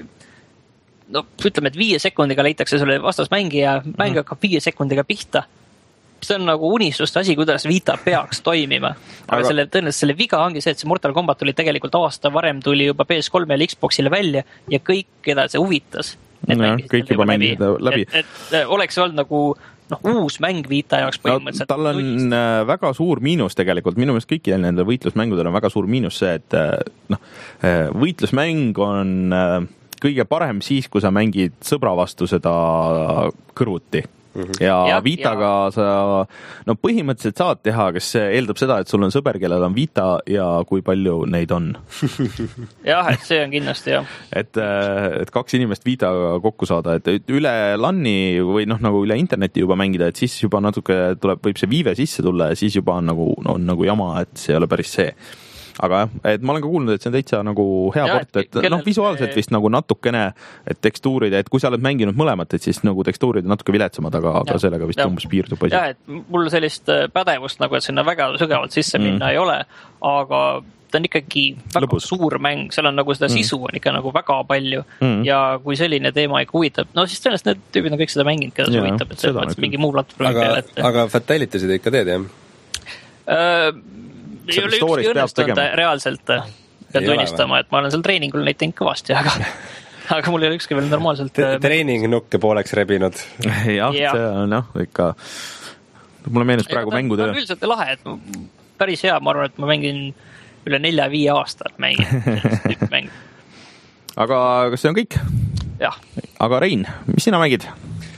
Speaker 3: no ütleme, et viie sekundiga leitakse sulle vastasmängija, mäng hakkab viie sekundiga pihta. See on nagu unistuste asi, kuidas Vita peaks toimima. Aga, aga... selle, tõenäoliselt selle viga ongi see, et see Mortal Kombat tuli tegelikult aasta varem tuli juba P S kolm ja Xboxile välja ja kõik, keda see huvitas.
Speaker 1: Ja, kõik juba mängid läbi.
Speaker 3: Et, et oleks olnud nagu noh, uus mäng Vita jaoks põhimõtteliselt.
Speaker 1: No, tal on tunnist. Väga suur miinus tegelikult, minu meelest kõikidel nendel võitlusmängudel on väga suur miinus see, et noh, võitlusmäng on kõige parem siis, kui sa mängid sõbra vastu seda kõrvuti. Ja, ja Vitaga ja. Sa no põhimõtteliselt saad teha, kes eeldab seda, et sul on sõber, kellel on Vita ja kui palju neid on.
Speaker 3: Jah, et see on kindlasti jah.
Speaker 1: Et, et kaks inimest Vitaga kokku saada, et üle LAN-i või noh, nagu üle interneti juba mängida, et siis juba natuke tuleb, võib see viive sisse tulla ja siis juba on nagu, on nagu jama, et see ei ole päris see. Aga jah, et ma olen ka kuulnud, et see on täitsa nagu hea ja, port, et kellel... noh, visuaalselt vist nagu natukene, et tekstuurid, et kui sa oled mänginud mõlemat, et siis nagu tekstuurid on natuke viletsamad, aga, aga sellega vist ja. Umbes piirdub asi.
Speaker 3: Jah, et mul sellist pädevust nagu, et sinna väga sügavalt sisse minna mm. ei ole, aga ta on ikkagi väga Lõbus. Suur mäng, seal on nagu seda mm. sisu on ikka nagu väga palju mm. ja kui selline teema ikka huvitab, no siis tõenäoliselt need tüübid on kõik seda mänginud, keda see huvitab, et see mõttes mingi muu platvormi
Speaker 2: peale. Et... Aga Fatality'sid ikka teed, jah?
Speaker 3: Uh, ei ole ükski õnnestunud reaalselt pean tunnistama, et ma olen seal treeningul neid teinud kõvasti, aga, aga mul ei ole ükski veel normaalselt
Speaker 2: Te, treeningnukke pooleks rebinud.
Speaker 1: Jah, ja. See on jah, ikka mulle meenus praegu mängutöö.
Speaker 3: Ta on üldiselt lahe, et päris hea, ma arvan, et ma mängin üle nelja-viie aastat mängin mäng.
Speaker 1: Aga kas see on kõik?
Speaker 3: Jah.
Speaker 1: Aga Rein, mis sina mängid?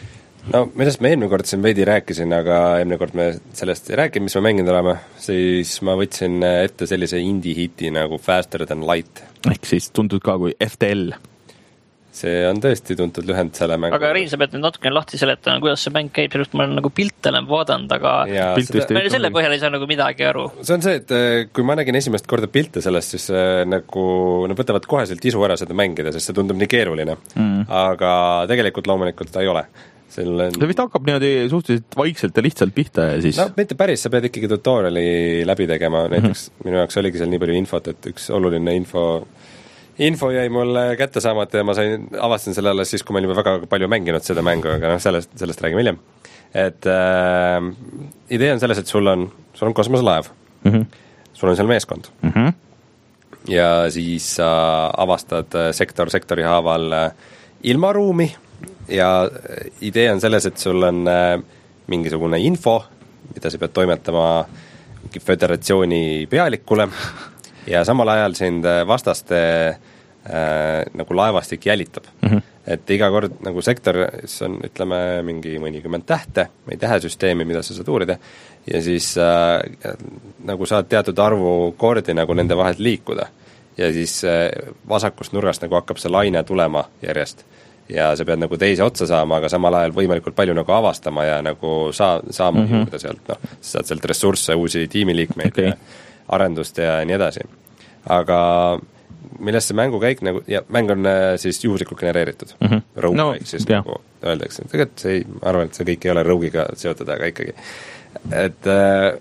Speaker 2: no millest ma eelmine kord siin veidi rääkisin, aga eelmine kord me sellest ei rääkinud, mis me mänginud oleme, siis ma võtsin ette sellise indie-hiti nagu Faster Than Light.
Speaker 1: Ehk siis tuntud ka kui F T L.
Speaker 2: See on tõesti tuntud lühend selle mängu.
Speaker 3: Aga Rein, sa pead nüüd natuke lahti seletama, kuidas see mäng käib, sellest ma olen nagu pilte olen vaadanud, aga seda, selle põhjal ei saa nagu midagi aru.
Speaker 2: See on see, et kui ma nägin esimest korda pilte sellest, siis nagu nad võtavad koheselt isu ära seda mängida, sest see tundub nii keeruline. Mm. Aga tegelikult loomulikult ta ei ole. Selle...
Speaker 1: See vist hakkab niimoodi suhteliselt vaikselt ja lihtsalt pihta ja siis...
Speaker 2: No mitte päris, sa pead ikkagi tutoriali läbi tegema, näiteks mm-hmm. minu jaoks oligi seal nii palju infot, et üks oluline info info jäi mulle kätte saamata ja ma sain, avastasin selle alles siis, kui ma olin väga palju mänginud seda mängu, aga noh, sellest, sellest räägime hiljem. Et äh, idee on selles, et sul on, sul on kosmoselaev, mm-hmm. sul on seal meeskond mm-hmm. ja siis sa äh, avastad sektor sektori haaval äh, ilmaruumi ja idee on selles, et sul on äh, mingisugune info, mida sa pead toimetama mingi föderatsiooni pealikule ja samal ajal sind vastaste äh, nagu laevastik jälitab. Mm-hmm. Et iga kord nagu sektoris on, ütleme, mingi mõnikümmend tähte või tähesüsteemi, mida sa saad uurida ja siis äh, nagu saad teatud arvu kordi nagu nende vahelt liikuda ja siis äh, vasakust nurgast nagu hakkab see laine tulema järjest ja sa pead nagu teise otsa saama, aga samal ajal võimalikult palju nagu avastama ja nagu saa, saama mm-hmm. juurde sealt, noh, sa saad sealt ressursse, uusi tiimiliikmeid okay. ja arendust ja nii edasi. Aga millest see mängu käik nagu, ja mäng on siis juhuslikult genereeritud. Mm-hmm. Rogue no, käik siis jah. Nagu öeldakse. Tegelikult see ei, ma arvan, et see kõik ei ole Rogue'iga seotud, aga ikkagi. Et,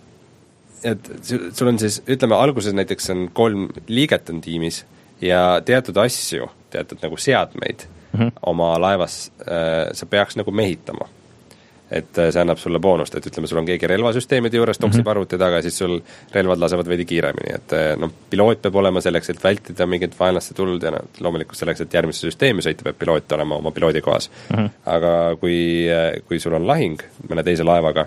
Speaker 2: et sul on siis, ütleme, alguses näiteks on kolm liiget on tiimis ja teatud asju, teatud nagu seadmeid mm-hmm. oma laevas äh, sa peaks nagu mehitama. Et see annab sulle boonust, et ütleme, sul on keegi relvasüsteemide juures, toksib mm-hmm. arvuti taga, siis sul relvad lasevad veidi kiiremini, et noh, piloot peab olema selleks, et vältida mingit vaenlaste tuld ja no, loomulikult selleks, et järgmisse süsteemi sõita, peab piloot olema oma piloodikohas. Mm-hmm. Aga kui, kui sul on lahing mõne teise laevaga,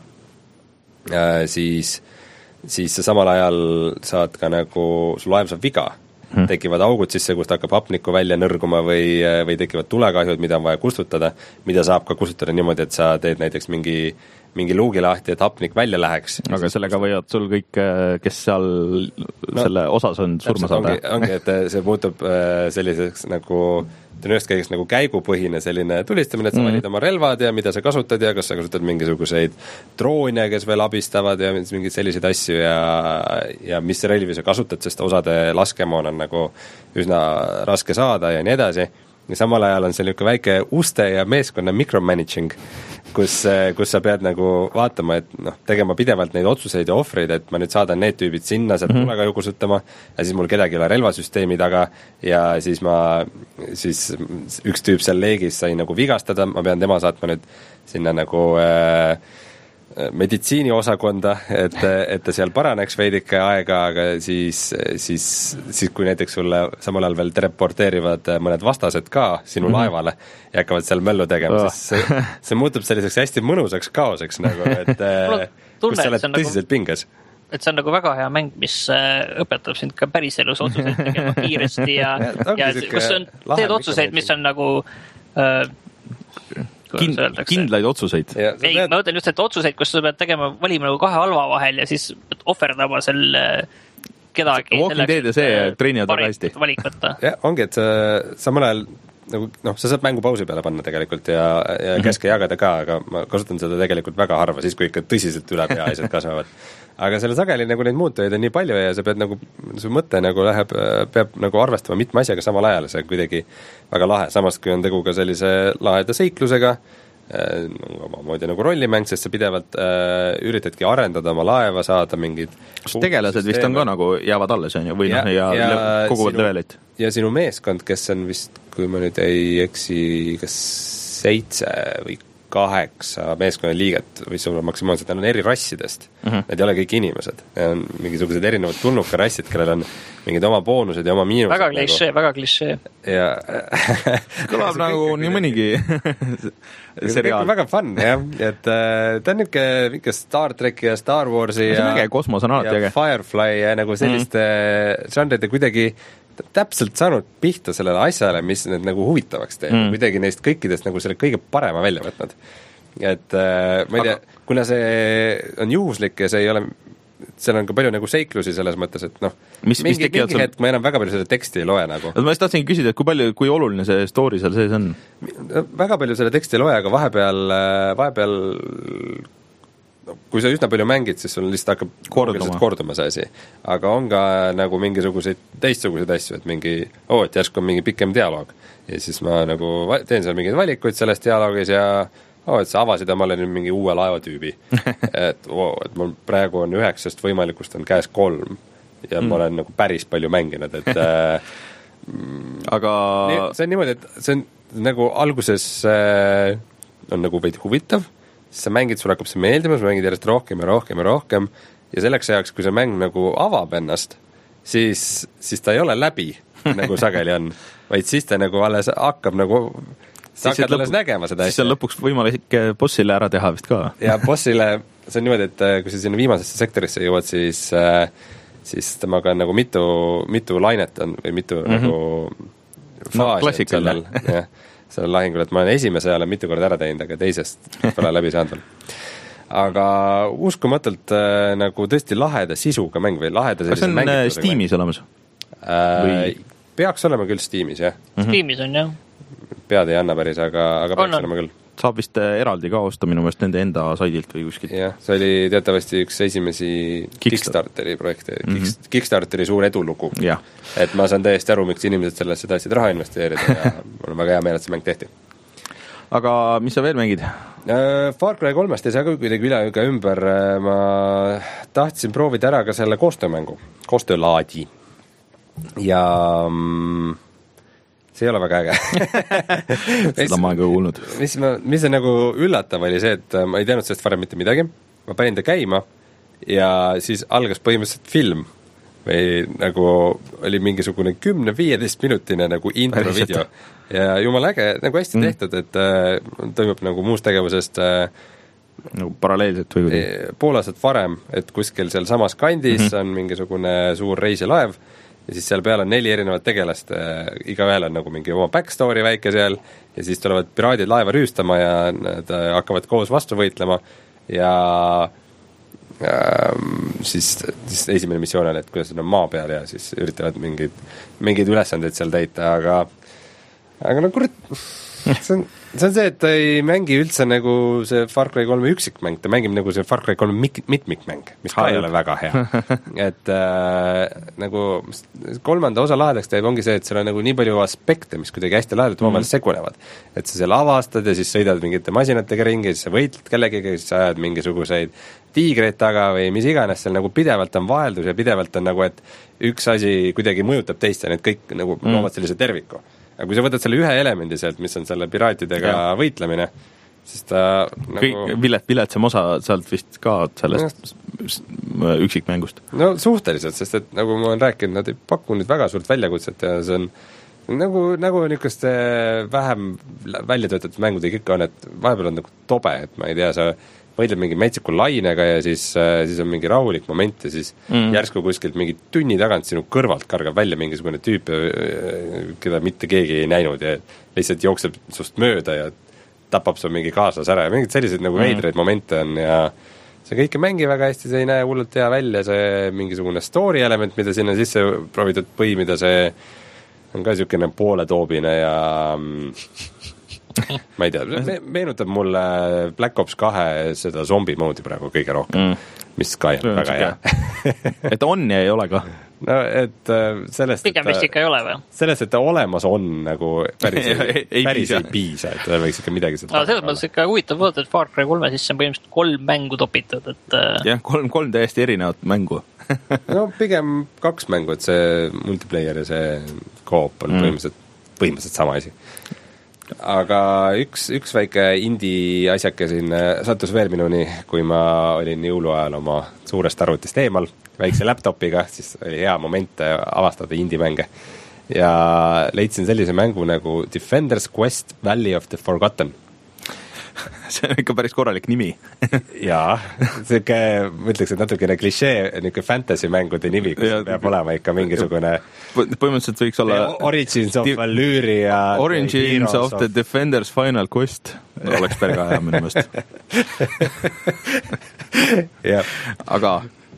Speaker 2: siis, siis sa samal ajal saad ka nagu, su laev saab viga, Hmm. tekivad augud sisse, kust hakkab hapnikku välja nõrguma või, või tekivad tulekahjud, mida on vaja kustutada, mida saab ka kustutada niimoodi, et sa teed näiteks mingi, mingi luugi lahti, et hapnik välja läheks.
Speaker 1: Aga sellega võivad sul kõik, kes seal no, selle osas on surma saada.
Speaker 2: Ongi, ongi, et see muutub selliseks nagu ühest käigest nagu käigupõhine selline tulistamine, et sa mm-hmm. valid oma relvad ja mida sa kasutad ja kas sa kasutad mingisuguseid droone, kes veel abistavad ja mingeid selliseid asju ja, ja mis relvi sa kasutad, sest osade laskemoon on nagu üsna raske saada ja nii edasi. Ja samal ajal on seal niisugune väike uste ja meeskonna micromanaging, kus, kus sa pead nagu vaatama, et noh, tegema pidevalt neid otsuseid ja ohvreid, et ma nüüd saadan need tüübid sinna, sealt mm-hmm. tulega jugusutama ja siis mul kedagi ei ole relvasüsteemi taga ja siis ma, siis üks tüüp seal leegis sai nagu vigastada, ma pean tema saatma nüüd sinna nagu äh, meditsiiniosakonda, et, et ta seal paraneks veidike aega, aga siis, siis, siis kui näiteks sulle samal ajal veel teleporteerivad mõned vastased ka sinu mm-hmm. laevale ja hakkavad seal möllu tegema, oh. siis see, see muutub selliseks hästi mõnusaks kaoseks nagu, et kus sa oled tõsiselt nagu... pinges.
Speaker 3: Et see on nagu väga hea mäng, mis õpetab sind ka päriselus otsuseid tegema kiiresti ja, ja, ja kus on, teed otsuseid, mis on nagu äh,
Speaker 1: Kind, kindlaid otsuseid.
Speaker 3: Ei, tead... ma mõtlen just, et otsuseid, kus sa pead tegema, valima nagu kahe halva vahel ja siis ohverdama selle kedagi.
Speaker 1: Walking Dead ja see treenivad väga hästi.
Speaker 3: Valik võtta.
Speaker 2: Ja, ongi, et sa samal ajal nagu, noh, sa saad mängu pausi peale panna tegelikult ja, ja käske jagada ka, aga ma kasutan seda tegelikult väga harva, siis kui ikka tõsiselt üle pea asjad kasvavad. Aga selle sageli nagu neid muutujaid on nii palju ja sa pead nagu, su mõte nagu läheb, peab nagu arvestama mitme asjaga samal ajal, see on kuidagi väga lahe, samas kui on tegu ka sellise laheda seiklusega, omamoodi nagu rollimäng, sest sa pidevalt äh, üritadki arendada oma laeva, saada mingid
Speaker 1: tegelased vist on ka nagu jäävad alles, on ju, või ja, noh, ja, ja koguvad levelit.
Speaker 2: Ja sinu meeskond, kes on vist, kui ma nüüd ei eksi, kas seitse või kaheksa meeskonna liiget või sul on maksimaalselt, need on eri rassidest. Mm-hmm. Need ei ole kõik inimesed. Need on mingisugused erinevad tulnuka rassid, kellel on mingid oma boonused ja oma miinused.
Speaker 3: Väga klišee, nagu. väga klišee.
Speaker 2: Ja
Speaker 1: kõlab nagu nii mõnigi seriaal.
Speaker 2: Väga fun, jah. Et äh, ta on niisugune Star Treki ja Star Warsi ja,
Speaker 1: ja, kosmos on alati,
Speaker 2: ja Firefly ja nagu selliste mm-hmm. žanride kuidagi täpselt saanud pihta sellele asjale, mis need nagu huvitavaks teeb mm.. kuidagi neist kõikidest nagu selle kõige parema välja võtnud. et äh, ma ei tea, kuna see on juhuslik ja see ei ole, seal on ka palju nagu seiklusi selles mõttes, et noh,
Speaker 1: mis,
Speaker 2: mingi,
Speaker 1: mis
Speaker 2: mingi hetk ma enam väga palju seda teksti ei loe nagu.
Speaker 1: Ma just tahtsin küsida, et kui palju, kui oluline see story seal sees on?
Speaker 2: Väga palju selle teksti ei loe, aga vahepeal, vahepeal kui sa üsna palju mängid, siis sul lihtsalt hakkab korduma, korduma see asi. Aga on ka nagu mingisuguseid teistsuguseid asju, et mingi, oo, et järsku on mingi pikem dialoog. Ja siis ma nagu teen seal mingeid valikuid selles dialoogis ja oo, et sa avasid omale nüüd mingi uue laevatüübi. et, oo, et mul praegu on üheksast võimalikust on käes kolm ja mm. ma olen nagu päris palju mänginud, et äh,
Speaker 1: aga
Speaker 2: see on niimoodi, et see on nagu alguses äh, on nagu veidi huvitav, siis sa mängid, sul hakkab see meeldima, sa mängid järjest rohkem ja rohkem ja rohkem ja selleks ajaks, kui see mäng nagu avab ennast, siis, siis ta ei ole läbi, nagu sageli on, vaid siis ta nagu alles hakkab nagu, sa hakkad alles nägema seda asja.
Speaker 1: Siis on lõpuks võimalik bossile ära teha vist ka.
Speaker 2: ja bossile, see on niimoodi, et kui sa sinna viimasesse sektorisse jõuad, siis, siis temaga on nagu mitu, mitu lainet on või mitu mm -hmm. nagu faasi no, sellel, jah sellel lahingul, et ma olen esimese ajal mitu korda ära teinud, aga teisest pole läbi saanud veel. Aga uskumatult äh, nagu tõesti laheda sisuga mäng või laheda
Speaker 1: sellise mängituse. Kas see on Steamis olemas?
Speaker 2: Äh, või... Peaks olema küll Steamis, jah.
Speaker 3: Steamis on, jah.
Speaker 2: Pead ei anna päris, aga, aga peaks
Speaker 3: on,
Speaker 2: olema küll.
Speaker 1: Saab vist eraldi ka osta minu meelest nende enda saidilt või kuskilt.
Speaker 2: jah, see oli teatavasti üks esimesi Kickstarteri projekte, mm -hmm. Kickstarteri suur edulugu.
Speaker 1: Ja.
Speaker 2: Et ma saan täiesti aru, miks inimesed sellesse tahtsid raha investeerida ja mul on väga hea meel, et see mäng tehti.
Speaker 1: Aga mis sa veel mängid?
Speaker 2: Far Cry kolmest ei saa ka kuidagi üle ega ümber, ma tahtsin proovida ära ka selle koostöömängu, koostöölaadi ja mm, see ei ole väga äge.
Speaker 1: Seda ma olen ka kuulnud.
Speaker 2: Mis, ma, mis on nagu üllatav oli see, et ma ei teadnud sellest varem mitte midagi, ma panin ta käima ja siis algas põhimõtteliselt film või nagu oli mingisugune kümne-viieteist minutine nagu intro video ja jumala äge, nagu hästi mm. tehtud, et äh, toimub nagu muust tegevusest äh,
Speaker 1: nagu paralleelselt või
Speaker 2: kuidagi pool aastat varem, et kuskil seal samas kandis mm -hmm. on mingisugune suur reisilaev ja siis seal peal on neli erinevat tegelast, igaühel on nagu mingi oma backstory väike seal ja siis tulevad piraadid laeva rüüstama ja nad hakkavad koos vastu võitlema ja ähm, siis, siis esimene missioon on, et kuidas on maa peal ja siis üritavad mingeid, mingeid ülesandeid seal täita, aga aga no kurat, see on, see on see, et ta ei mängi üldse nagu see Far Cry kolme üksikmäng, ta mängib nagu see Far Cry kolme mit- mitmikmäng, mis ka ei ole väga hea. et äh, nagu kolmanda osa lahedaks teeb, ongi see, et seal on nagu nii palju aspekte, mis kuidagi hästi lahedalt omavahel mm-hmm. segunevad. Et sa seal avastad ja siis sõidad mingite masinatega ringi, siis sa võitled kellegiga, siis sa ajad mingisuguseid tiigreid taga või mis iganes, seal nagu pidevalt on vaheldus ja pidevalt on nagu, et üks asi kuidagi mõjutab teist ja need kõik nagu mm. loovad sellise terviku. Aga kui sa võtad selle ühe elemendi sealt, mis on selle piraatidega ja. võitlemine, siis ta nagu...
Speaker 1: Vilet, viletsam osa sealt vist ka sellest ja. üksikmängust.
Speaker 2: No suhteliselt, sest et nagu ma olen rääkinud, nad ei paku nüüd väga suurt väljakutset ja see on nagu, nagu niisuguste vähem väljatöötatud mängudega ikka on, et vahepeal on nagu tobe, et ma ei tea, sa võidled mingi metsiku lainega ja siis, siis on mingi rahulik moment ja siis mm. järsku kuskilt mingi tunni tagant sinu kõrvalt kargab välja mingisugune tüüp, keda mitte keegi ei näinud ja lihtsalt jookseb sust mööda ja tapab su mingi kaaslas ära ja mingid sellised nagu mm. veidreid momente on ja see kõik ei mängi väga hästi, see ei näe hullult hea välja, see mingisugune story element, mida sinna sisse proovitud põimida, see on ka niisugune pooletoobine ja ma ei tea, me, meenutab mulle Black Ops kahe seda zombi moodi praegu kõige rohkem mm., mis ka ei ole väga hea.
Speaker 1: et on ja ei ole ka.
Speaker 2: No et sellest,
Speaker 3: pigem vist ikka ei ole või?
Speaker 2: Sellest, et ta olemas on nagu päris ei, ei, ei, päris piisa. ei piisa, et ta võiks ikka midagi
Speaker 3: no, selles mõttes ikka huvitav vaadata, et Far Cry kolme sisse on põhimõtteliselt kolm mängu topitud, et
Speaker 1: jah, kolm, kolm täiesti erinevat mängu.
Speaker 2: no pigem kaks mängu, et see multiplayer ja see co-op on mm. põhimõtteliselt, põhimõtteliselt sama asi. Aga üks, üks väike indie asjake siin sattus veel minuni, kui ma olin jõuluajal oma suurest arvutist eemal väikse laptopiga, siis oli hea moment avastada indie-mänge. Ja leidsin sellise mängu nagu Defenders Quest Valley of the Forgotten.
Speaker 1: see on ikka päris korralik nimi.
Speaker 2: Jaa, siuke, ma ütleks, et natukene klišee, niuke fantasy mängude nimi, kus ja, peab olema ikka mingisugune
Speaker 1: põhimõtteliselt võiks olla
Speaker 2: Origins of Valyria
Speaker 1: Origins of the Defenders Final Quest oleks perga hea minu mõist. Aga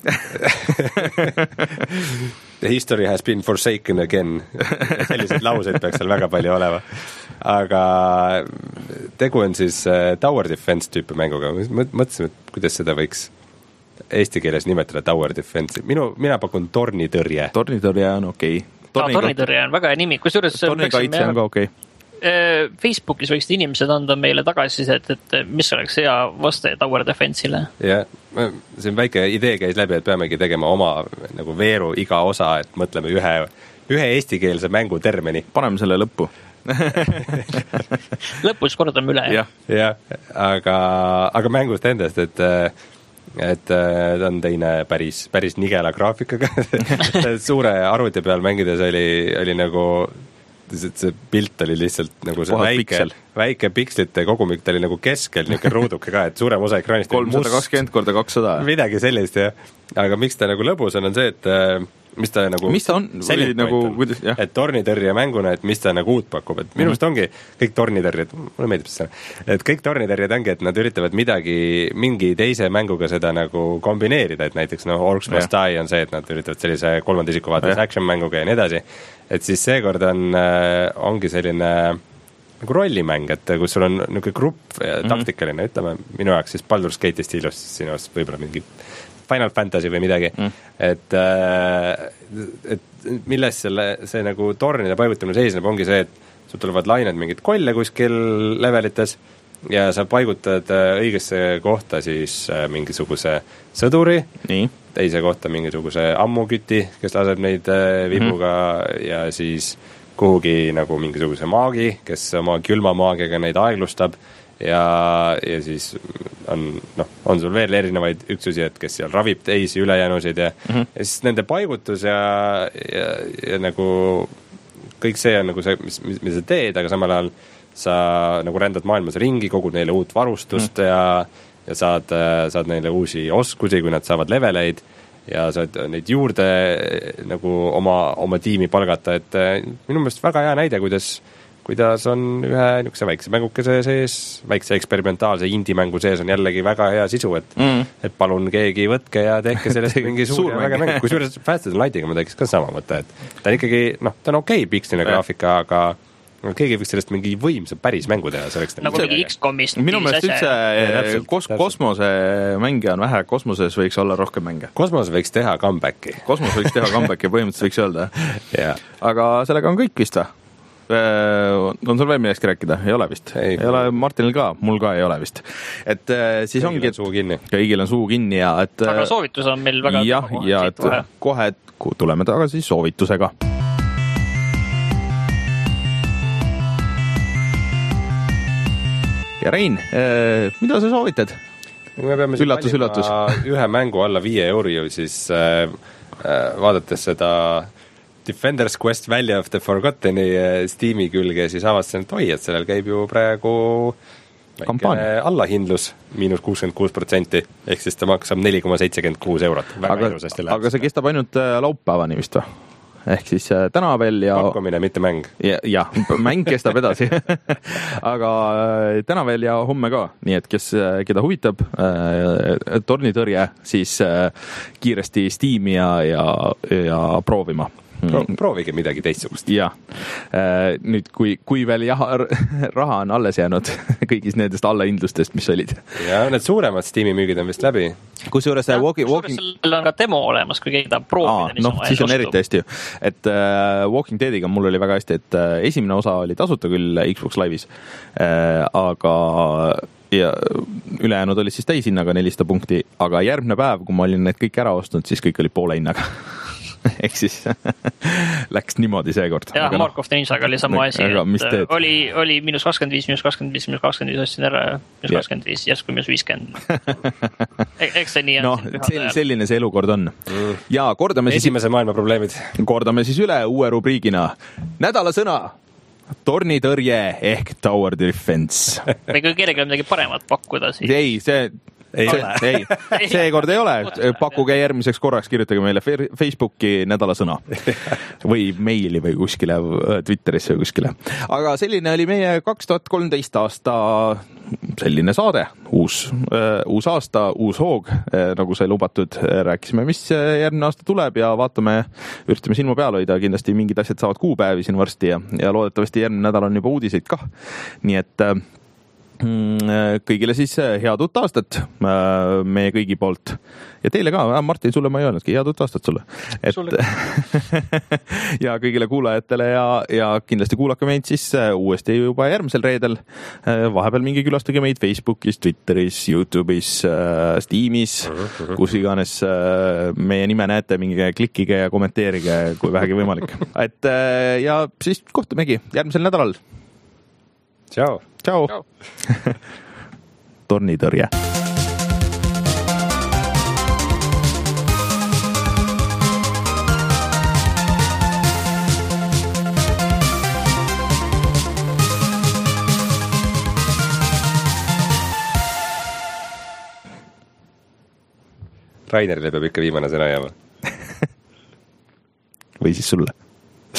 Speaker 2: The history has been forsaken again. Selliseid lauseid peaks seal väga palju olema. Aga tegu on siis Tower Defense tüüpi mänguga. Mõtlesin, et kuidas seda võiks eesti keeles nimetada Tower Defense. Minu, mina pakun tornitõrje.
Speaker 1: Tornitõrje on okei okay.
Speaker 3: Torni tornitõrje on väga hea nimi. Kusjuures
Speaker 1: tornikaitse on ka okei okay.
Speaker 3: Facebookis võiksid inimesed anda meile tagasisidet, et mis oleks hea vaste Tower Defense'ile.
Speaker 2: Ja, see on väike idee käis läbi, et peamegi tegema oma nagu veeru iga osa, et mõtleme ühe, ühe eestikeelse mängu termini.
Speaker 1: Paneme selle lõppu.
Speaker 3: Lõpus kordame üle.
Speaker 2: Ja, ja aga, aga mängust endast, et et ta on teine päris, päris nigela graafikaga. Suure arvuti peal mängides oli, oli nagu see pilt oli lihtsalt nagu see väike, piksel. väike pikslite kogumik, ta oli nagu keskel niuke ruuduke ka, et suurem osa ekraanist
Speaker 1: kolmsada kakskümmend korda kakssada
Speaker 2: midagi sellist, jah. Aga miks ta nagu lõbus on, on see, et mis ta nagu
Speaker 1: mis ta on, või nagu kuidas, jah.
Speaker 2: Et tornitõrje mänguna, et mis ta nagu uut pakub, et minu meelest ongi kõik tornitõrjed, mulle meeldib seda, et kõik tornitõrjed ongi, et nad üritavad midagi, mingi teise mänguga seda nagu kombineerida, et näiteks no Orcs Must Die on see, et nad üritavad sellise kolmanda isiku vaates action mänguga ja nii edasi, et siis seekord on, ongi selline nagu rollimäng, et kus sul on niisugune grupp ja taktikaline, ütleme, minu jaoks siis Baldur's Gate'i stiilus, sinu jaoks võib-olla mingi Final Fantasy või midagi, mm. et, et milles selle, see nagu tornide paigutamine seisneb, ongi see, et sul tulevad lained mingid kolle kuskil levelites ja sa paigutad õigesse kohta siis mingisuguse sõduri, Nii. teise kohta mingisuguse ammuküti, kes laseb neid vibuga mm. ja siis kuhugi nagu mingisuguse maagi, kes oma külma maagiga neid aeglustab ja, ja siis on, noh, on sul veel erinevaid üksusi, et kes seal ravib teisi ülejäänusid ja, mm -hmm. ja siis nende paigutus ja, ja, ja nagu kõik see on nagu see, mis, mis, mis sa teed, aga samal ajal sa nagu rändad maailmas ringi, kogud neile uut varustust mm -hmm. ja, ja saad, saad neile uusi oskusi, kui nad saavad leveleid ja saad neid juurde nagu oma, oma tiimi palgata, et minu meelest väga hea näide, kuidas kuidas on ühe niisuguse väikse mängukese sees, väikse eksperimentaalse indie-mängu sees on jällegi väga hea sisu, et mm. et palun keegi võtke ja tehke sellest mingi suur ja väga mäng. Kusjuures Faster Lightiga ma teeks ka sama mõte, et ta on ikkagi, noh, ta on okei okay, piksline graafika, aga keegi võiks sellest mingi võimsa päris mängu teha.
Speaker 3: Nagu mingi X-komist.
Speaker 1: Minu meelest üldse kos, kosmose mänge on vähe, kosmoses võiks olla rohkem mänge.
Speaker 2: Kosmos võiks teha comebacki.
Speaker 1: Kosmos võiks teha comebacki, põhimõtteliselt võiks öelda.
Speaker 2: yeah.
Speaker 1: Aga sellega on kõik vist või? On sul veel millestki rääkida? Ei ole vist. Ei, ei ole Martinil ka, mul ka ei ole vist. Et siis
Speaker 2: ongi, et
Speaker 1: kõigil on suu kinni ja et
Speaker 3: aga soovitus on meil väga
Speaker 1: jah, ja et kohe, kohe et tuleme tagasi soovitusega. Ja Rein, mida sa soovitad?
Speaker 2: Me peame
Speaker 1: üllatus, üllatus.
Speaker 2: ühe mängu alla viie euri, siis äh, vaadates seda Defenders Quest Valley of the Forgotteni Steam'i külge, siis avastasin, et oi, et sellel käib ju praegu allahindlus miinus kuuskümmend kuus protsenti, ehk siis ta maksab neli koma seitsekümmend kuus eurot.
Speaker 1: Aga, aga see kestab ainult laupäevani vist või? Ehk siis täna veel ja
Speaker 2: pakkumine, mitte mäng.
Speaker 1: Ja, ja mäng kestab edasi. Aga täna veel ja homme ka. Nii et kes, keda huvitab tornitõrje, siis kiiresti Steam'i ja, ja, ja proovima.
Speaker 2: Pro, proovige midagi teistsugust.
Speaker 1: Ja. Nüüd, kui, kui veel jah, raha on alles jäänud kõigis nendest allahindlustest, mis olid.
Speaker 2: Ja need suuremad Steam'i müügid on vist läbi.
Speaker 1: Kusjuures ja, walking, walking...
Speaker 3: sellel on ka demo olemas, kui keegi tahab proovida.
Speaker 1: Noh, siis on eriti hästi ju. Et uh, Walking Deadiga mul oli väga hästi, et uh, esimene osa oli tasuta küll Xbox Live'is, uh, aga ja ülejäänud oli siis täishinnaga nelisada punkti, aga järgmine päev, kui ma olin need kõik ära ostnud, siis kõik oli poole hinnaga. Ehk siis läks niimoodi seekord.
Speaker 3: Jah, Mark of the Ninjaga oli sama asi,
Speaker 1: et
Speaker 3: oli, oli miinus kakskümmend viis, miinus kakskümmend viis, miinus kakskümmend viis ostsin ära, miinus kakskümmend viis, järsku miinus viiskümmend. Eks see nii on.
Speaker 1: No, selline see elukord on. Ja kordame siis...
Speaker 2: Esimese maailma probleemid.
Speaker 1: Kordame siis üle uue rubriigina. Nädala sõna. tornitõrje ehk Tower Defense.
Speaker 3: või kui kellelgi on midagi paremat pakkuda, siis...
Speaker 1: Ei, see... ei, ei, seekord ei ole, pakkuge järgmiseks korraks, kirjutage meile Facebooki nädalasõna või meili või kuskile Twitterisse või kuskile. Aga selline oli meie kaks tuhat kolmteist aasta selline saade, uus, uus aasta, uus hoog, nagu sai lubatud, rääkisime, mis järgmine aasta tuleb ja vaatame, üritame silma peal hoida, kindlasti mingid asjad saavad kuupäevi siin varsti ja, ja loodetavasti järgmine nädal on juba uudiseid kah, nii et kõigile siis head uut aastat meie kõigi poolt ja teile ka, Martin, sulle ma ei öelnudki, head uut aastat sulle, et sulle. ja kõigile kuulajatele ja, ja kindlasti kuulake meid siis uuesti juba järgmisel reedel, vahepeal mingi külastage meid Facebookis, Twitteris, YouTube'is, Steamis, kus iganes meie nime näete, mingi klikige ja kommenteerige, kui vähegi võimalik, et ja siis kohtumegi järgmisel nädalal.
Speaker 2: Tšau.
Speaker 1: Tšau. Tornitõrje.
Speaker 2: Rainerile peab ikka viimane sõna jääma.
Speaker 1: Või siis sulle?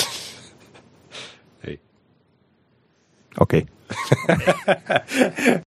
Speaker 2: Ei.
Speaker 1: Okei. Okay.